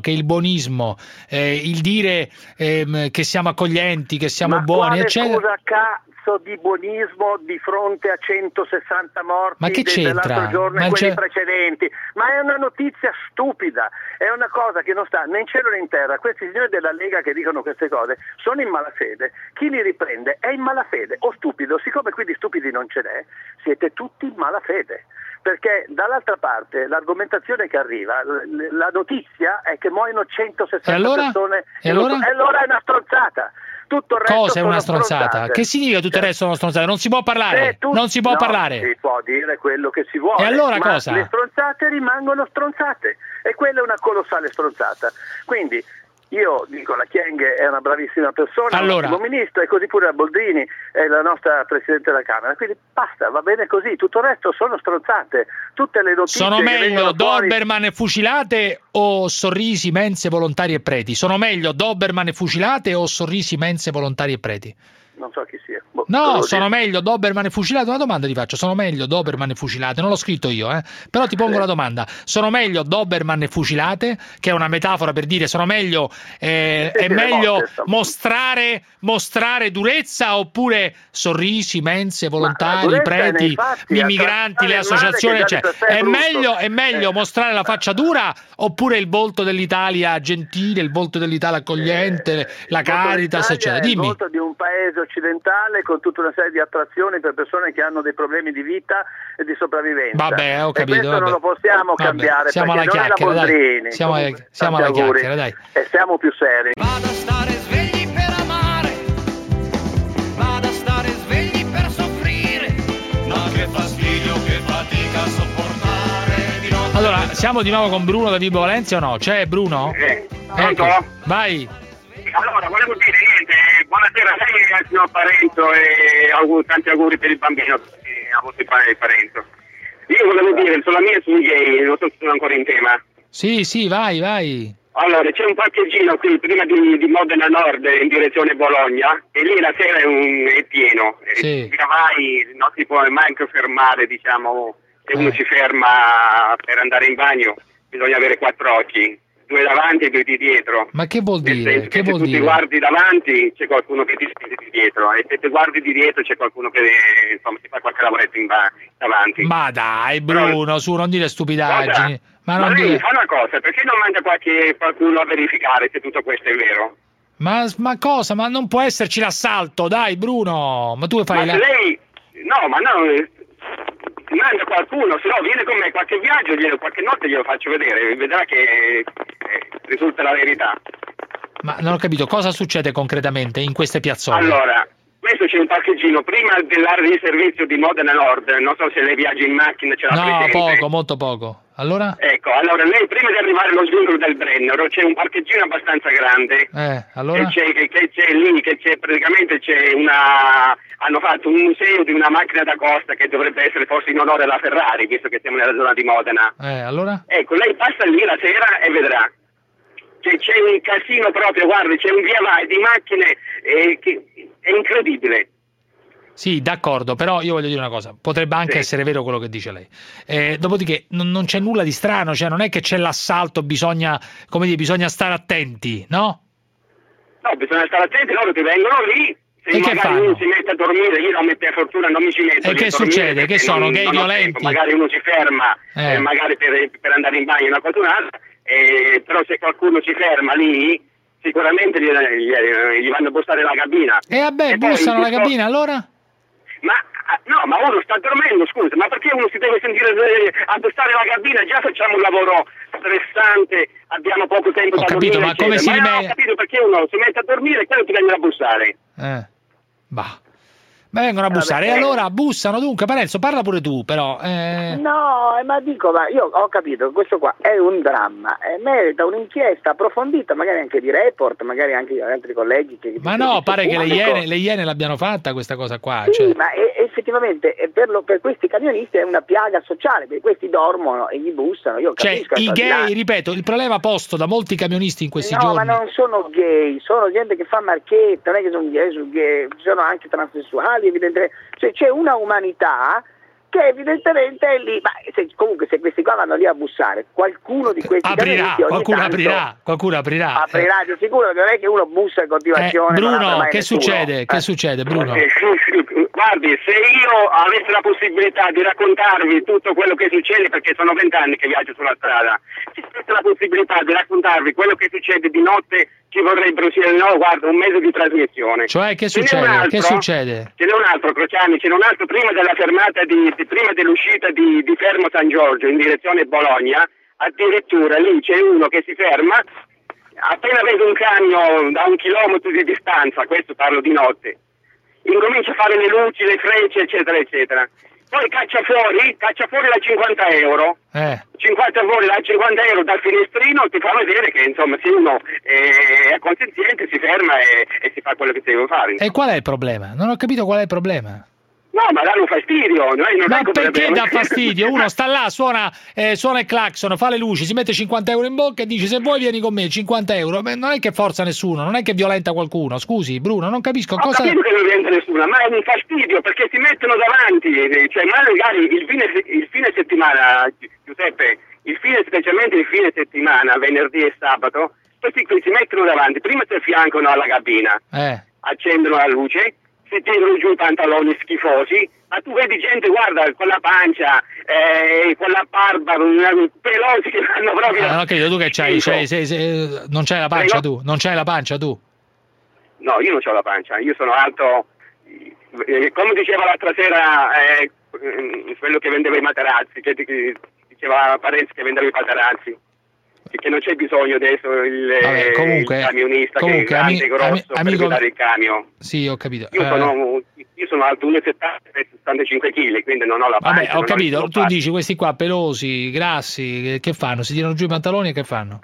il dire che siamo accoglienti, che siamo buoni, eccetera. Scusa, di buonismo di fronte a 160 morti dell'altro giorno e quelli precedenti, ma è una notizia stupida, è una cosa che non sta né in cielo né in terra. Questi signori della Lega che dicono queste cose sono in malafede, chi li riprende è in malafede o stupido. Siccome qui di stupidi non ce n'è, siete tutti in malafede, perché dall'altra parte l'argomentazione che arriva, la notizia è che muoiono 160 persone e allora è una stronzata. Tutto il resto cosa è una stronzata? Che significa tutto il resto è una stronzata? Non si può parlare, non si può parlare. Si può dire quello che si vuole. E allora ma cosa? Le stronzate rimangono stronzate e quella è una colossale stronzata. Quindi io dico, la Chieng è una bravissima persona, un ottimo ministro, e così pure la Boldrini è la nostra Presidente della Camera, quindi basta, va bene così, tutto il resto sono stronzate, tutte le notizie. Sono meglio Doberman e fucilate o sorrisi, mense, volontari e preti? Sono meglio Doberman e fucilate o sorrisi, mense, volontari e preti? Non so chi sia. No, sono meglio Doberman e fucilate. Una domanda ti faccio: sono meglio Doberman e fucilate? Non l'ho scritto io, però ti pongo la domanda: sono meglio Doberman e fucilate, che è una metafora per dire sono meglio, è meglio mostrare durezza, oppure sorrisi, mense, volontari, preti, i migranti, le associazioni, eccetera? È meglio mostrare la faccia dura, oppure il volto dell'Italia gentile, il volto dell'Italia accogliente, la Caritas, eccetera? Dimmi. Il volto di un paese occidentale con tutta una serie di attrazioni per persone che hanno dei problemi di vita e di sopravvivenza. Vabbè, ho capito. E questo non lo possiamo cambiare. Siamo alla chiacchiera, dai. Siamo alla chiacchiera, dai. E siamo più seri. Vado a stare svegli per amare, vado a stare svegli per soffrire, ma che fastidio, che fatica a sopportare. Allora, siamo di nuovo con Bruno da Vibo Valencia o no? C'è Bruno? Pronto? Vai. Allora, volevo dire niente, buonasera a lei e al signor Parenzo e tanti auguri per il bambino che ha avuto il Parenzo. Io volevo dire, sulla mia sui gay, non so se sono ancora in tema. Sì, vai. Allora, c'è un parcheggino qui prima di Modena Nord in direzione Bologna e lì la sera è pieno. Sì. Non si può neanche fermare, diciamo, se uno si ferma per andare in bagno bisogna avere 4 occhi. 2 davanti e 2 di dietro. Ma che vuol dire? Se tu ti guardi davanti c'è qualcuno che ti spinge di dietro e se ti guardi di dietro c'è qualcuno che insomma ti fa qualche lavoretto davanti. Ma dai Bruno, su, non dire stupidaggini. Ma lei fa una cosa, perché non manda qualcuno a verificare se tutto questo è vero? Ma cosa? Ma non può esserci l'assalto, dai Bruno. Ma tu fai lei... No, ma no... Manda qualcuno, se no viene con me qualche viaggio, qualche notte glielo faccio vedere, vedrà che risulta la verità. Ma non ho capito, cosa succede concretamente in queste piazzole? Allora, questo c'è un parcheggino prima dell'area di servizio di Modena Nord, non so se lei viaggia in macchina, ce l'ha presente. No, poco, molto poco. Allora? Ecco, allora lei prima di arrivare allo svincolo del Brennero c'è un parcheggino abbastanza grande. Allora? Hanno fatto un museo di una macchina da costa che dovrebbe essere forse in onore alla Ferrari, visto che siamo nella zona di Modena. Allora? Ecco, lei passa lì la sera e vedrà. C'è un casino proprio, guardi, c'è un via vai di macchine che è incredibile. Sì, d'accordo, però io voglio dire una cosa, potrebbe anche essere vero quello che dice lei. Dopodiché non c'è nulla di strano, cioè non è che c'è l'assalto, bisogna stare attenti, no? No, bisogna stare attenti, loro che vengono lì, se magari uno si mette a dormire, io per fortuna non mi ci metto. E che succede? Che sono gay violenti? Magari uno si ferma, magari per andare in bagno una cosa o un'altra, però se qualcuno si ferma lì, sicuramente gli vanno a bussare la cabina. E vabbè, bussano la cabina, allora? Ma uno sta dormendo, scusa, ma perché uno si deve sentire a bussare la cabina? Già facciamo un lavoro stressante, abbiamo poco tempo da capito, dormire. Ma come si non ho capito perché uno si mette a dormire e quello ti vengono a bussare. Bah. Ma vengono a bussare, e allora bussano dunque. Parenzo, parla pure tu, però. No, ma io ho capito che questo qua è un dramma, merita un'inchiesta approfondita, magari anche di Report, magari anche di altri colleghi. Ma no, pare che le Iene l'abbiano fatta questa cosa qua. Sì, ma effettivamente per questi camionisti è una piaga sociale, perché questi dormono e gli bussano. Io capisco. I gay, ripeto, il problema posto da molti camionisti in questi giorni. No, ma non sono gay, sono gente che fa marchetta, non è che sono gay, sono anche transessuali. Evidentemente, cioè c'è una umanità che evidentemente è lì, ma comunque se questi qua vanno lì a bussare, qualcuno di questi qualcuno aprirà. Aprirà di sicuro, non è che uno bussa in continuazione. Bruno, che succede? Che succede, Bruno? Guardi, se io avessi la possibilità di raccontarvi tutto quello che succede, perché sono 20 anni che viaggio sulla strada, se avessi la possibilità di raccontarvi quello che succede di notte, ci vorrebbero guarda, un mese di trasmissione. Cioè, che succede? Che succede? Ce n'è un altro, Crociani, ce n'è un altro prima della fermata prima dell'uscita di Fermo San Giorgio in direzione Bologna. Addirittura lì c'è uno che si ferma, appena vede un camion da 1 chilometro di distanza, questo parlo di notte, incomincia a fare le luci, le frecce, eccetera, eccetera. Poi caccia fuori la 50 euro. 50 euro dal finestrino, ti fa vedere che insomma se uno è consenziente si ferma e si fa quello che deve fare. E qual è il problema? Non ho capito qual è il problema. No, ma danno fastidio. Ma perché dà fastidio? Uno sta là, suona il clacson, fa le luci, si mette 50 euro in bocca e dice se vuoi vieni con me, 50 euro. Non è che forza nessuno, non è che violenta qualcuno. Scusi Bruno, non capisco cosa... Ho capito che non violenta nessuno, ma è un fastidio perché si mettono davanti. Cioè magari il fine settimana, Giuseppe, specialmente il fine settimana, venerdì e sabato, questi qui si mettono davanti, prima si affiancano alla cabina, accendono la luce, si tirano giù i pantaloni schifosi, ma tu vedi gente, guarda, con la pancia, con la barba, pelosi che vanno proprio... non credo, tu che c'hai, non c'hai la pancia tu? Non c'hai la pancia tu? No, io non c'ho la pancia, io sono alto, come diceva l'altra sera quello che vendeva i materazzi, che diceva Parenzi che vendeva i materazzi, che non c'è bisogno adesso il camionista che è grande, grosso, per guidare il camion. Sì, ho capito. Io sono alto 1,70 e 75 kg, quindi non ho la pancia. Vabbè, ho capito, tu dici questi qua pelosi, grassi, che fanno? Si tirano giù i pantaloni e che fanno?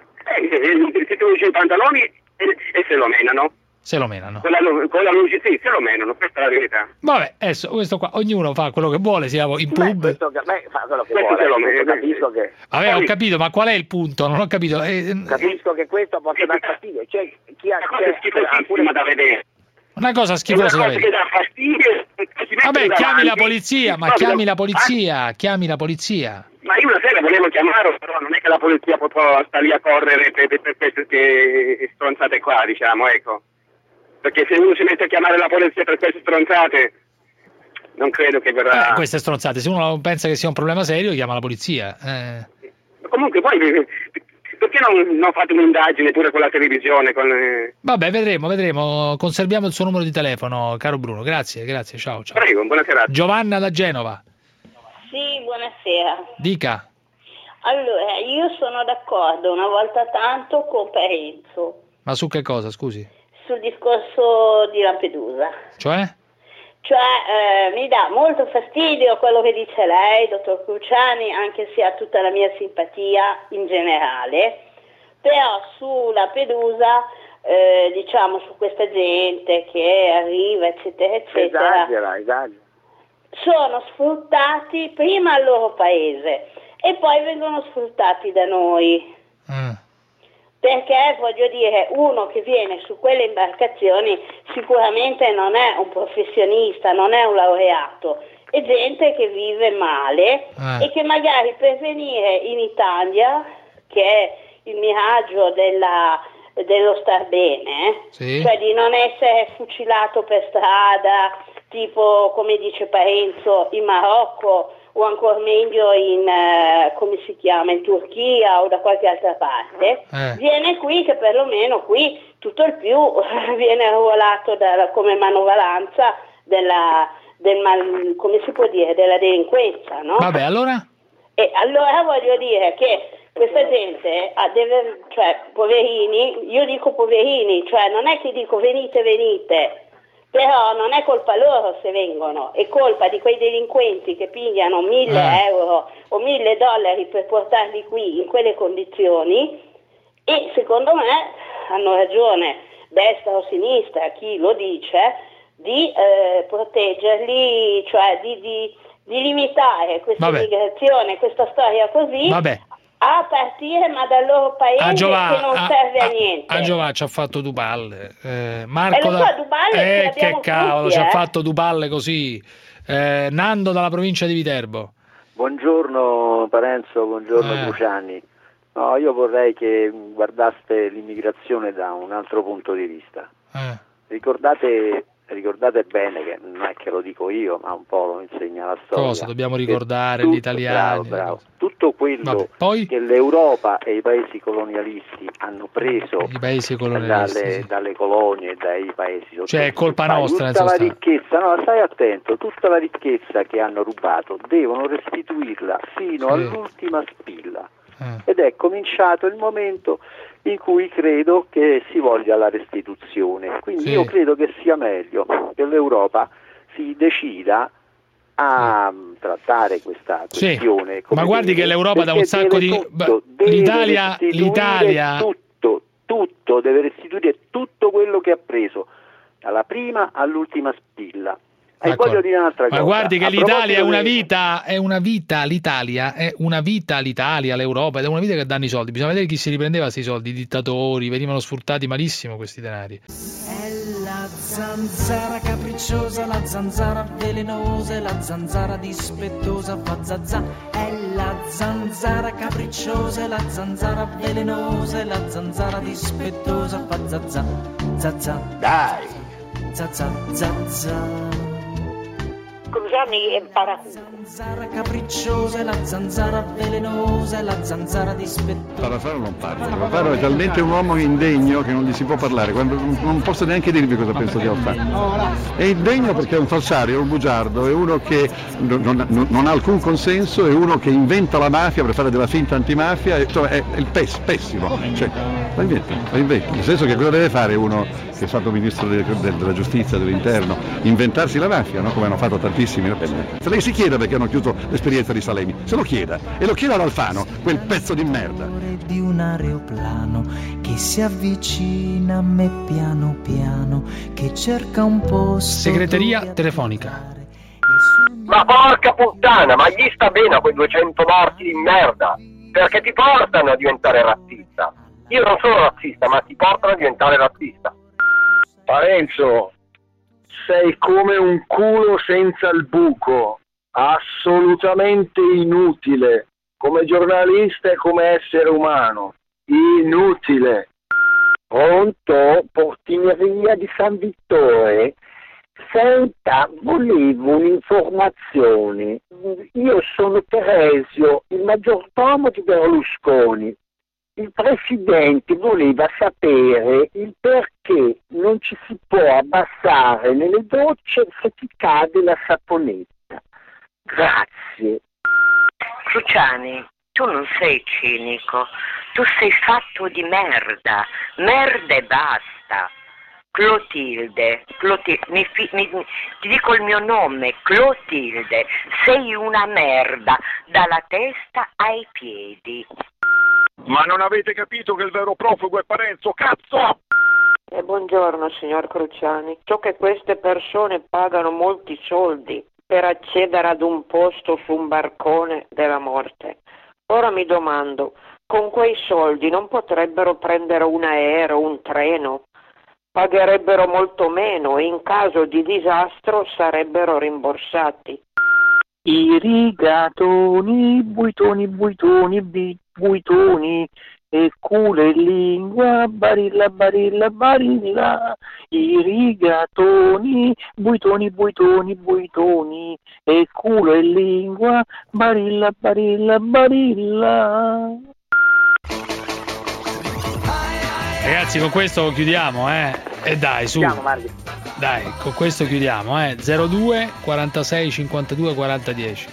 Si tirano giù i pantaloni e se lo menano. Se lo menano. Con la luce, sì, se lo menano, questa è la verità. Vabbè, adesso questo qua, ognuno fa quello che vuole, siamo in pub. Questo fa quello che vuole, capisco che... Vabbè, ho capito, ma qual è il punto? Non ho capito. Capisco che questo possa dar fastidio, cioè chi ha... schifosissima da vedere. Una cosa schifosa da vedere. Che dà fastidio. Vabbè, chiami la polizia, ma chiami la polizia. Ma io una sera volevo chiamarlo, però non è che la polizia potrà stare lì a correre per queste stronzate qua, diciamo, ecco. Perché se uno si mette a chiamare la polizia per queste stronzate, non credo che verrà... queste stronzate, se uno pensa che sia un problema serio, chiama la polizia. Comunque poi, perché non fate un'indagine pure con la televisione? Vabbè, vedremo, conserviamo il suo numero di telefono, caro Bruno, grazie, ciao. Prego, buona serata. Giovanna da Genova. Sì, buonasera. Dica. Allora, io sono d'accordo una volta tanto con Parenzo. Ma su che cosa, scusi? Sul discorso di Lampedusa. Cioè? Mi dà molto fastidio quello che dice lei, dottor Cruciani, anche se ha tutta la mia simpatia in generale, però su Lampedusa, diciamo su questa gente che arriva, eccetera, eccetera, esagera. Sono sfruttati prima al loro paese e poi vengono sfruttati da noi. Perché voglio dire, uno che viene su quelle imbarcazioni sicuramente non è un professionista, non è un laureato, è gente che vive male e che magari per venire in Italia, che è il miraggio dello star bene, sì, cioè di non essere fucilato per strada, tipo come dice Parenzo in Marocco, o ancora meglio in, come si chiama, in Turchia o da qualche altra parte, viene qui che perlomeno qui tutto il più viene arruolato come manovalanza come si può dire, della delinquenza, no? Vabbè, allora? E allora voglio dire che questa gente cioè poverini, io dico poverini, cioè non è che dico venite, però non è colpa loro se vengono, è colpa di quei delinquenti che pigliano 1.000 euro o $1.000 per portarli qui in quelle condizioni, e secondo me hanno ragione destra o sinistra, chi lo dice, di proteggerli, cioè di limitare questa immigrazione, questa storia così, a partire ma dal loro paese che non serve a niente. Angela ci ha fatto due palle, Marco che cavolo, ci ha fatto due palle così. Nando dalla provincia di Viterbo. Buongiorno Parenzo, buongiorno Cruciani. No, io vorrei che guardaste l'immigrazione da un altro punto di vista. Ricordate bene che non è che lo dico io, ma un po' lo insegna la storia. Cosa dobbiamo ricordare gli italiani? Bravo. Tutto quello che l'Europa e i paesi colonialisti hanno preso dalle colonie e dai paesi, cioè è colpa nostra, tutta la ricchezza, no, stai attento, tutta la ricchezza che hanno rubato devono restituirla fino all'ultima spilla. Ed è cominciato il momento in cui credo che si voglia la restituzione, quindi io credo che sia meglio che l'Europa si decida a trattare questa questione. Ma guardi che l'Europa dà un sacco di... L'Italia tutto, deve restituire tutto quello che ha preso, dalla prima all'ultima spilla. E voglio dire un'altra cosa. Ma guardi che l'Italia è una vita, l'Europa, ed è una vita che danno i soldi. Bisogna vedere chi si riprendeva questi soldi, i dittatori, venivano sfruttati malissimo questi denari. È la zanzara capricciosa, la zanzara velenosa, la zanzara dispettosa fa zazà. È la zanzara capricciosa, la zanzara velenosa, la zanzara dispettosa fa zazà. Zazà. Dai! Zazà, zazà. Cruciani e Paraculo. La zanzara capricciosa, la zanzara velenosa, la zanzara dispettosa. Parafaro non parla. Parafaro è talmente un uomo indegno che non gli si può parlare, quando non posso neanche dirvi cosa penso che ho fatto. È indegno perché è un falsario, è un bugiardo, è uno che non ha alcun consenso, è uno che inventa la mafia per fare della finta antimafia, è il pessimo. Cioè, la inventa. Nel senso che cosa deve fare uno che è stato ministro della giustizia, dell'interno? Inventarsi la mafia, no? Come hanno fatto tantissimi. Se lei si chieda perché hanno chiuso l'esperienza di Salemi, se lo chieda, e lo chieda ad Alfano, quel pezzo di merda. Di un aeroplano che si avvicina a me piano piano, che cerca un posto. Segreteria telefonica. Ma porca puttana, ma gli sta bene a quei 200 morti di merda, perché ti portano a diventare razzista. Io non sono razzista, ma ti portano a diventare razzista. Parenzo, sei come un culo senza il buco, assolutamente inutile, come giornalista e come essere umano, inutile. Pronto? Portineria di San Vittore? Senta, volevo un'informazione. Io sono Teresio, il maggiordomo di Berlusconi. Il presidente voleva sapere il perché non ci si può abbassare nelle docce se ti cade la saponetta. Grazie. Cruciani, tu non sei cinico, tu sei fatto di merda e basta. Clotilde, ti dico il mio nome, Clotilde, sei una merda dalla testa ai piedi. Ma non avete capito che il vero profugo è Parenzo, cazzo! Buongiorno signor Cruciani, so che queste persone pagano molti soldi per accedere ad un posto su un barcone della morte. Ora mi domando, con quei soldi non potrebbero prendere un aereo, un treno? Pagherebbero molto meno e in caso di disastro sarebbero rimborsati. I rigatoni, buitoni, e culo e lingua, barilla, barilla, barilla, i rigatoni, buitoni, buitoni, buitoni, e culo e lingua, barilla, barilla, barilla. Ragazzi, con questo chiudiamo, E dai, su. Dai, con questo chiudiamo, 02 46 52 40 10.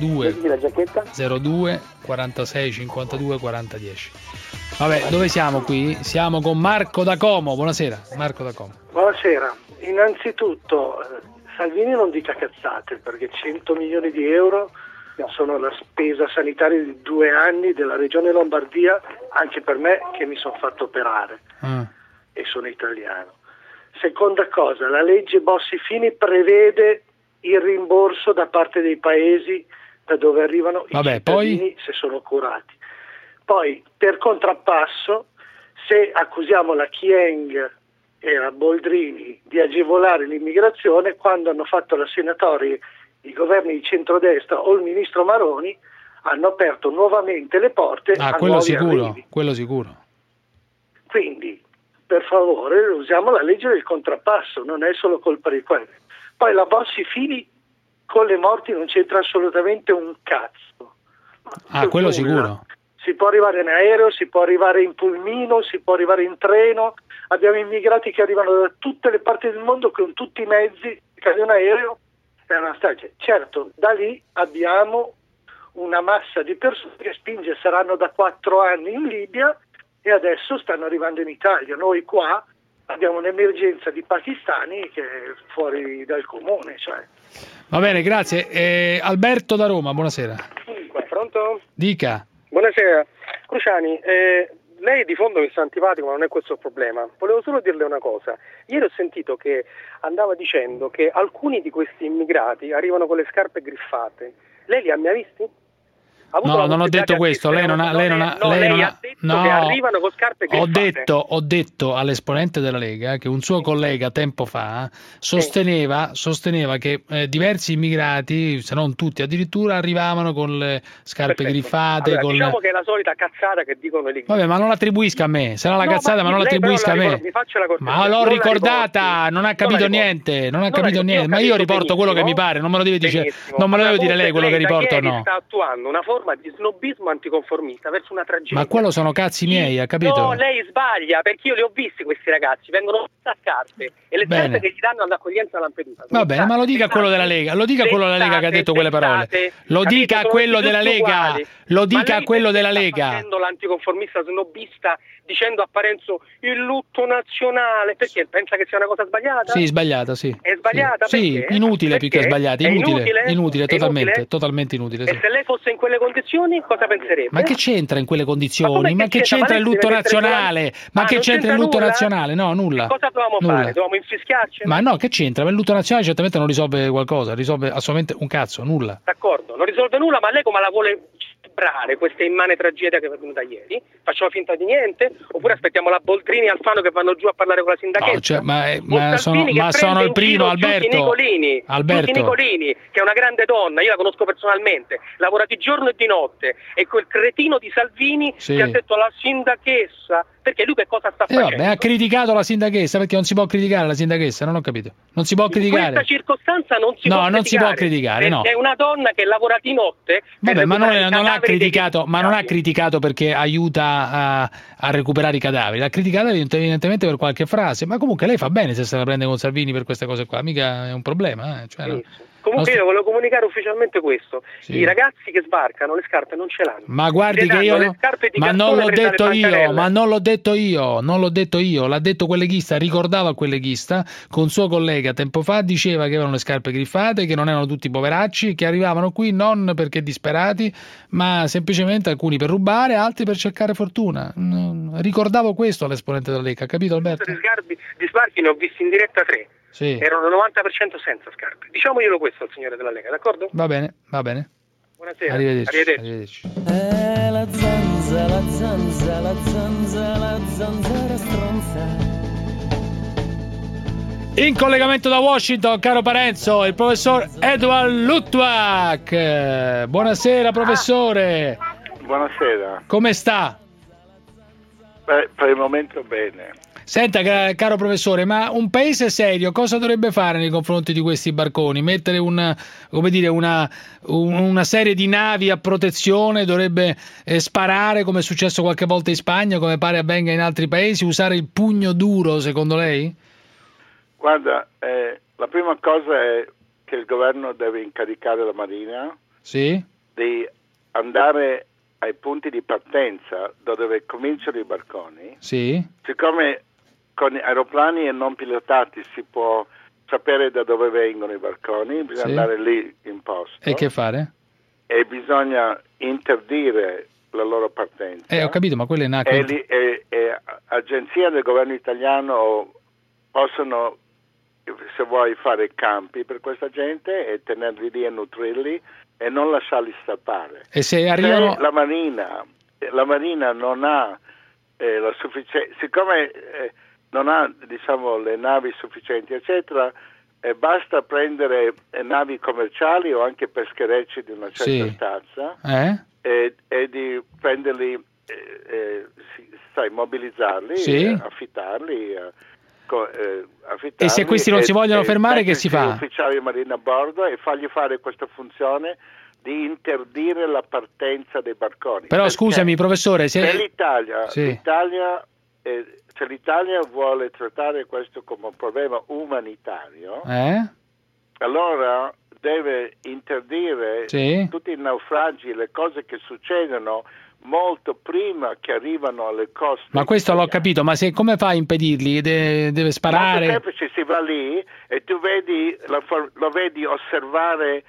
02 46 52 40 10. Vabbè, dove siamo qui? Siamo con Marco da Como. Buonasera, Marco da Como. Buonasera. Innanzitutto Salvini non dica cazzate, perché 100 milioni di euro sono la spesa sanitaria di 2 anni della regione Lombardia, anche per me che mi sono fatto operare e sono italiano. Seconda cosa, la legge Bossi-Fini prevede il rimborso da parte dei paesi da dove arrivano i cittadini se sono curati. Poi, per contrappasso, se accusiamo la Chieng e la Boldrini di agevolare l'immigrazione, quando hanno fatto la senatoria i governi di centrodestra o il ministro Maroni hanno aperto nuovamente le porte a nuovi arrivi. Quello sicuro. Quindi, per favore, usiamo la legge del contrappasso, non è solo colpa di quello. Poi la Bossi-Fini con le morti non c'entra assolutamente un cazzo. Quello sicuro. Si può arrivare in aereo, si può arrivare in pulmino, si può arrivare in treno. Abbiamo immigrati che arrivano da tutte le parti del mondo con tutti i mezzi, cade un aereo, è una strage. Certo, da lì abbiamo una massa di persone che spinge, saranno da 4 anni in Libia e adesso stanno arrivando in Italia. Noi qua abbiamo un'emergenza di pakistani che è fuori dal comune. Va bene, grazie. Alberto da Roma, buonasera. Pronto? Dica. Buonasera. Cruciani, lei di fondo mi sta antipatico, ma non è questo il problema. Volevo solo dirle una cosa. Ieri ho sentito che andava dicendo che alcuni di questi immigrati arrivano con le scarpe griffate. Lei li ha mai visti? No, non ho detto questo. Lei non ha detto che arrivano con scarpe griffate. Ho detto all'esponente della Lega che un suo collega tempo fa sosteneva che diversi immigrati, se non tutti addirittura, arrivavano con le scarpe griffate. Allora, diciamo che è la solita cazzata che dicono le. Vabbè, ma non l'attribuisca a me. Sarà la cazzata, ma non l'attribuisca a me. Ma l'ho ricordata, non ha capito niente. Non ha capito niente. Ma io riporto quello che mi pare, non me lo deve dire. Non me lo deve dire lei quello che riporto o no. Sta attuando una forma di snobismo anticonformista verso una tragedia. Ma quello sono cazzi miei, ha capito? No, lei sbaglia, perché io li ho visti questi ragazzi, vengono a scarpe e le scarpe che gli danno all'accoglienza a Lampedusa. Va bene, ma lo dica a quello della Lega, lo dica a quello della Lega che ha detto quelle parole. Lo dica a quello della Lega, lo dica a quello della Lega. Sta facendo l'anticonformista snobista dicendo a Parenzo il lutto nazionale, perché pensa che sia una cosa sbagliata? Sì, sbagliata, sì. È sbagliata? Sì, perché? Inutile più che sbagliata, inutile, totalmente inutile. E se lei fosse in quelle condizioni cosa penserebbe? Ma che c'entra in quelle condizioni? Ma che c'entra il lutto nazionale? Ma che c'entra il lutto nazionale? No, nulla. Cosa dovevamo fare? Dovevamo infischiarci? Ma no, che c'entra? Il lutto nazionale certamente non risolve qualcosa, risolve assolutamente un cazzo, nulla. D'accordo, non risolve nulla, ma lei come la vuole celebrare questa immane tragedia che è avvenuta ieri? Facciamo finta di niente? Oppure aspettiamo la Boldrini e Alfano che vanno giù a parlare con la sindachessa? No, sono il primo, Alberto. Giussi Nicolini, che è una grande donna, io la conosco personalmente, lavora di giorno e di notte, e quel cretino di Salvini che ha detto alla sindachessa, perché lui che cosa sta facendo? Vabbè, ha criticato la sindachessa, perché non si può criticare la sindachessa, non ho capito. Non si può criticare. In questa circostanza non si può criticare. No, non si può criticare, no. È una donna che lavora di notte. Vabbè, ma non ha criticato perché aiuta a recuperare i cadaveri, l'ha criticata evidentemente per qualche frase, ma comunque lei fa bene se la prende con Salvini per queste cose qua, mica è un problema, Comunque io volevo comunicare ufficialmente questo. I ragazzi che sbarcano le scarpe non ce l'hanno. Ma guardi che io non l'ho detto io, l'ha detto quel leghista, ricordava quel leghista con suo collega tempo fa, diceva che avevano le scarpe griffate, che non erano tutti poveracci, che arrivavano qui non perché disperati, ma semplicemente alcuni per rubare, altri per cercare fortuna. Ricordavo questo all'esponente della Lega, capito Alberto? Di sbarchi ne ho visti in diretta 3. Sì. Erano 90% senza scarpe. Diciamoglielo questo al signore della Lega, d'accordo? Va bene. Buonasera. Arrivederci. La zanzara stronza. In collegamento da Washington, caro Parenzo, il professor Edward Luttwak. Buonasera, professore. Buonasera. Come sta? Per il momento bene. Senta, caro professore, ma un paese serio cosa dovrebbe fare nei confronti di questi barconi? Mettere una serie di navi a protezione? Dovrebbe sparare, come è successo qualche volta in Spagna, come pare avvenga in altri paesi? Usare il pugno duro, secondo lei? Guarda, la prima cosa è che il governo deve incaricare la Marina di andare ai punti di partenza dove cominciano i barconi. Siccome con aeroplani e non pilotati si può sapere da dove vengono i barconi, bisogna andare lì in posto. E che fare? E bisogna interdire la loro partenza. Ho capito, ma quelle e agenzie del governo italiano possono, se vuoi, fare campi per questa gente e tenerli lì e nutrirli e non lasciarli scappare. E se arrivano... la Marina non ha la sufficienza, siccome non ha, diciamo, le navi sufficienti, eccetera, basta prendere navi commerciali o anche pescherecci di una certa stazza e di prenderli, mobilizzarli, affittarli. E se questi non si vogliono fermare, che si fa? Ufficiali di marina a bordo e fargli fare questa funzione di interdire la partenza dei barconi. Però scusami, professore, se l'Italia vuole trattare questo come un problema umanitario, allora deve interdire tutti i naufragi, le cose che succedono molto prima che arrivano alle coste. Ma questo l'ho capito, ma come fa a impedirli? Deve sparare? Molto semplice, si va lì e tu lo vedi osservare,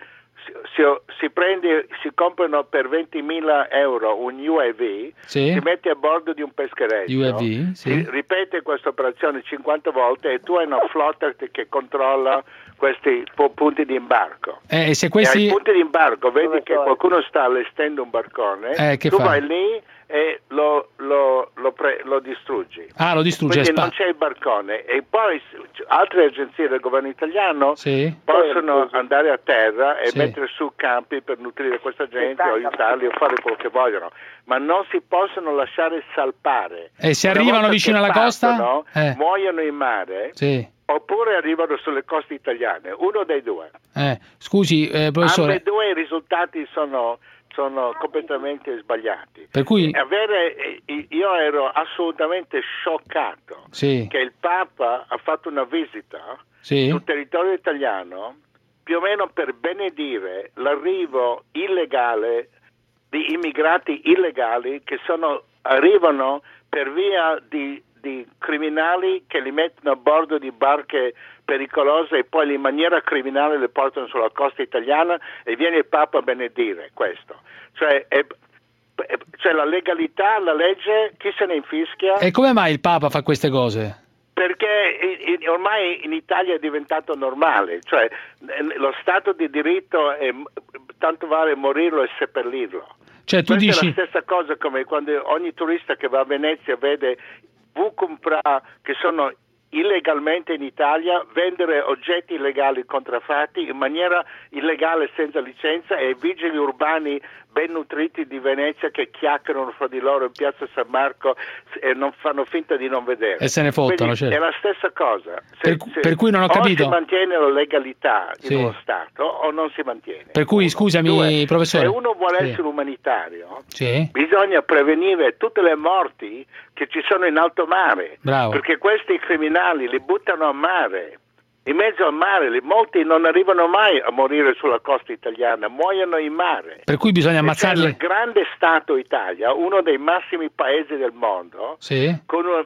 si comprano per 20.000 euro un UAV, si mette a bordo di un peschereccio, si ripete questa operazione 50 volte e tu hai una flotta che controlla questi punti di imbarco. E se questi... ai punti di imbarco vedi che qualcuno sta allestendo un barcone, tu vai lì e lo distruggi. Lo distruggi. Quindi non c'è il barcone. E poi altre agenzie del governo italiano possono andare a terra e mettere su campi per nutrire questa gente o aiutarli o fare quello che vogliono, ma non si possono lasciare salpare. E se arrivano vicino alla costa? Muoiono in mare. Oppure arrivano sulle coste italiane, uno dei due. Scusi, professore. Ambedue i risultati sono completamente sbagliati. Per cui io ero assolutamente scioccato che il Papa ha fatto una visita sul territorio italiano più o meno per benedire l'arrivo illegale di immigrati illegali che arrivano per via di criminali che li mettono a bordo di barche pericolose e poi in maniera criminale le portano sulla costa italiana e viene il Papa a benedire questo. Cioè la legalità, la legge, chi se ne infischia? E come mai il Papa fa queste cose? Perché ormai in Italia è diventato normale, cioè lo Stato di diritto tanto vale morirlo e seppellirlo. Cioè, tu dici... è la stessa cosa come quando ogni turista che va a Venezia vede Vucumpra che sono illegalmente in Italia vendere oggetti illegali contraffatti in maniera illegale senza licenza e vigili urbani ben nutriti di Venezia che chiacchierano fra di loro in piazza San Marco e non fanno finta di non vedere. E se ne fottono. È la stessa cosa. Per cui non ho capito. O si mantiene la legalità in uno Stato o non si mantiene. Per cui, scusami, professore. Se uno vuole essere umanitario, bisogna prevenire tutte le morti che ci sono in alto mare. Bravo. Perché questi criminali li buttano a mare. In mezzo al mare, molti non arrivano mai a morire sulla costa italiana, muoiono in mare. Per cui bisogna ammazzarli. Il grande Stato Italia, uno dei massimi paesi del mondo, che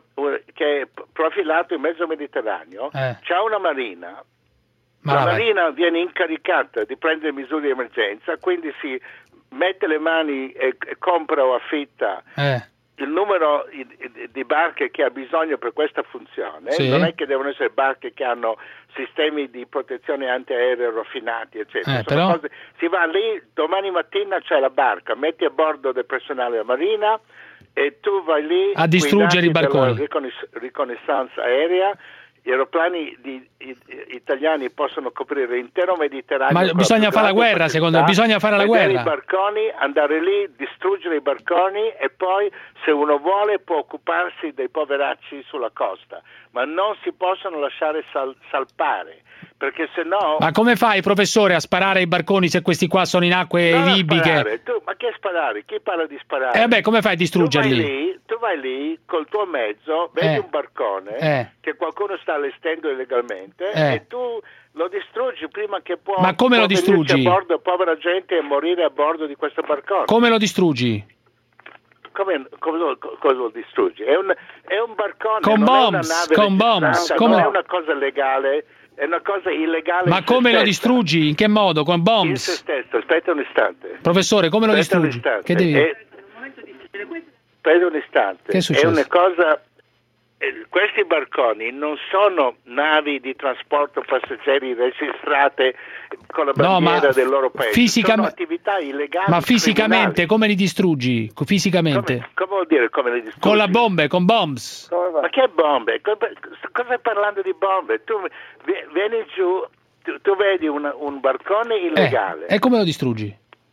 è profilato in mezzo Mediterraneo, c'ha una marina. La marina viene incaricata di prendere misure di emergenza, quindi si mette le mani e compra o affitta il numero di barche che ha bisogno per questa funzione. Non è che devono essere barche che hanno sistemi di protezione antiaereo raffinati, eccetera. Si va lì, domani mattina c'è la barca, metti a bordo del personale della marina e tu vai lì a distruggere i barconi. Riconoscenza aerea, Gli aeroplani italiani possono coprire l'intero Mediterraneo. Ma bisogna fare la guerra, secondo me, bisogna fare la guerra. I barconi, andare lì, distruggere i barconi e poi, se uno vuole, può occuparsi dei poveracci sulla costa. Ma non si possono lasciare salpare, perché se no... Ma come fai, professore, a sparare ai barconi se questi qua sono in acque libiche? Ma che sparare? Chi parla di sparare? Vabbè, come fai a distruggerli? Tu vai lì col tuo mezzo, vedi un barcone che qualcuno sta allestendo illegalmente e tu lo distruggi prima che può... Ma come lo distruggi? A bordo, povera gente, e morire a bordo di questo barcone. Come lo distruggi? Cosa lo distruggi? È un barcone, con bombs, non è una cosa legale, è una cosa illegale. Ma come lo distruggi? In che modo? Con bombs? In se stesso. Aspetta un istante. Professore, come lo distruggi? Che devi... Aspetta un istante. Che è successo? È una cosa... Questi barconi non sono navi di trasporto passeggeri registrate con la bandiera del loro paese, sono attività illegali. Ma fisicamente criminali. Come li distruggi? Fisicamente? Come vuol dire come li distruggi? Con la bombe, con bombs. Ma che bombe? Cosa stai parlando di bombe? Tu vieni giù, tu vedi un barcone illegale. E come lo distruggi?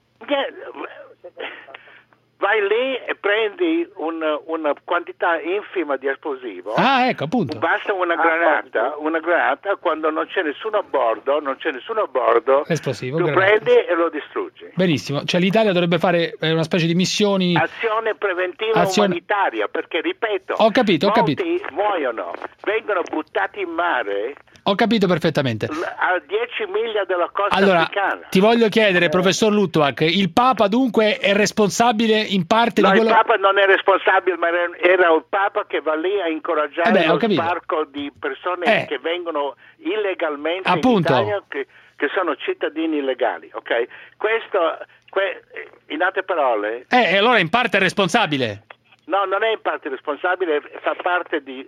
Vai lì e prendi una quantità infima di esplosivo. Ah, ecco, appunto. Basta una granata quando non c'è nessuno a bordo, esplosivo, tu prendi e lo distruggi. Benissimo, cioè l'Italia dovrebbe fare una specie di missioni... Azione preventiva umanitaria, perché ripeto, ho capito. molti muoiono, vengono buttati in mare... Ho capito perfettamente. A 10 miglia dalla costa africana. Ti voglio chiedere, professor Luttwak, il Papa dunque è responsabile in parte di quello... il Papa non è responsabile, ma era il Papa che va lì a incoraggiare lo sbarco di persone che vengono illegalmente in Italia, che sono cittadini illegali, ok? Questo, in altre parole... allora in parte è responsabile. No, non è in parte responsabile, fa parte di...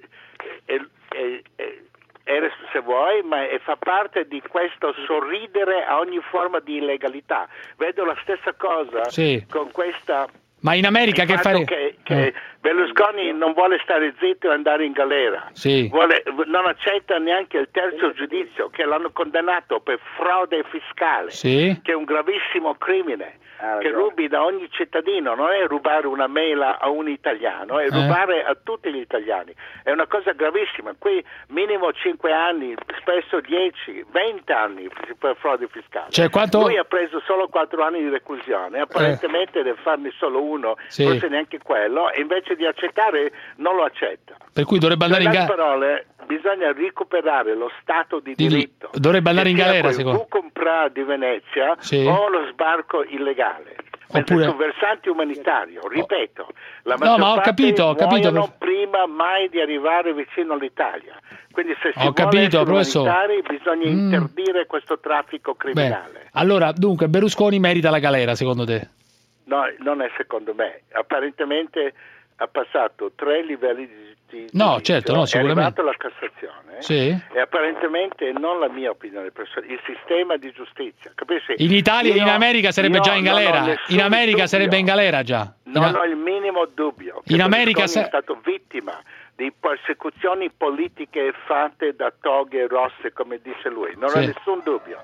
se vuoi, ma fa parte di questo sorridere a ogni forma di illegalità. Vedo la stessa cosa con questa... Ma in America che fare? Che Berlusconi non vuole stare zitto e andare in galera. Non accetta neanche il terzo giudizio, che l'hanno condannato per frode fiscale, che è un gravissimo crimine. Che rubi da ogni cittadino, non è rubare una mela a un italiano, è rubare a tutti gli italiani. È una cosa gravissima. Qui minimo 5 anni, spesso 10, 20 anni per frode fiscale. Lui ha preso solo 4 anni di reclusione, apparentemente deve farne solo uno, forse neanche quello, e invece di accettare non lo accetta. Per cui dovrebbe andare in galera. Parole, bisogna recuperare lo stato di diritto. Dovrebbe andare in galera, secondo me. O comprare di Venezia o lo sbarco illegale. Oppure... sul versante umanitario, ripeto, la maggior parte muoiono prima mai di arrivare vicino all'Italia. Quindi se si vuole essere umanitari bisogna interdire questo traffico criminale. Allora, dunque, Berlusconi merita la galera, secondo te? No, non è secondo me. Apparentemente ha passato 3 livelli di sicuramente. È arrivato alla Cassazione e apparentemente, non la mia opinione personale, il sistema di giustizia, capisci? In Italia e in America sarebbe già in galera. In America sarebbe in galera già. Non ho il minimo dubbio che in America è stato vittima di persecuzioni politiche fatte da toghe rosse, come dice lui. Non ho nessun dubbio.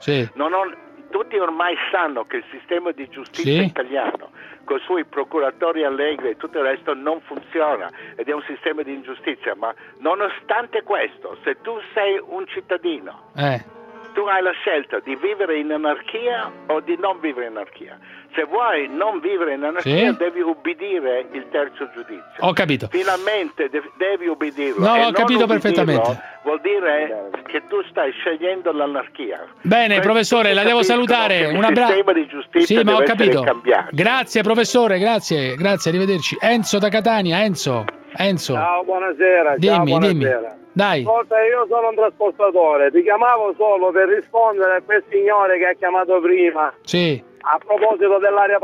Tutti ormai sanno che il sistema di giustizia italiano, con i suoi procuratori allegri e tutto il resto, non funziona ed è un sistema di ingiustizia. Ma nonostante questo, se tu sei un cittadino, tu hai la scelta di vivere in anarchia o di non vivere in anarchia. Se vuoi non vivere in anarchia, devi ubbidire il terzo giudizio. Ho capito. Finalmente devi ubbidirlo. No, ho capito perfettamente. Vuol dire che tu stai scegliendo l'anarchia. Bene, professore, la devo salutare. Un abbraccio. Il sistema di giustizia deve essere cambiato. Grazie, professore, grazie, arrivederci. Enzo da Catania, Enzo. Ciao, buonasera. Dimmi. Dai. Ascolta, io sono un trasportatore, ti chiamavo solo per rispondere a quel signore che ha chiamato prima. A proposito dell'area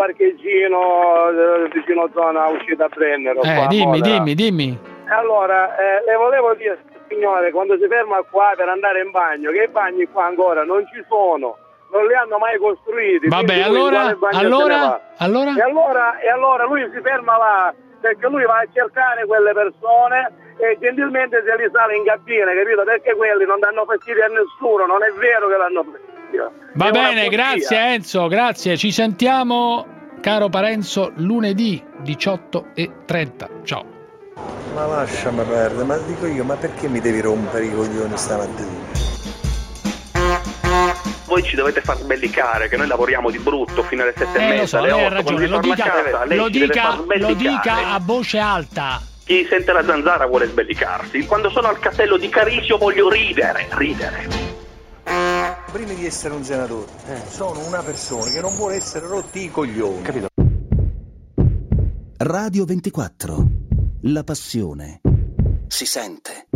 parcheggino vicino zona uscita a Brennero. Dimmi. E allora, le volevo dire, signore, quando si ferma qua per andare in bagno, che i bagni qua ancora non ci sono, non li hanno mai costruiti. Vabbè, allora? E allora lui si ferma là, perché lui va a cercare quelle persone e gentilmente se li sale in cabina, capito? Perché quelli non danno fastidio a nessuno, non è vero che danno fastidio. Va bene, grazie Enzo, grazie, ci sentiamo caro Parenzo lunedì 18:30. Ciao. Ma lasciami perdere, ma dico io, ma perché mi devi rompere i coglioni stamattina? Voi ci dovete far sbellicare, che noi lavoriamo di brutto fino alle 7:30, so, alle 8, ha ragione, lo dica a voce alta. Chi sente la zanzara vuole sbellicarsi. Quando sono al castello di Carisio voglio ridere. Prima di essere un senatore, sono una persona che non vuole essere rotti i coglioni. Capito? Radio 24. La passione si sente.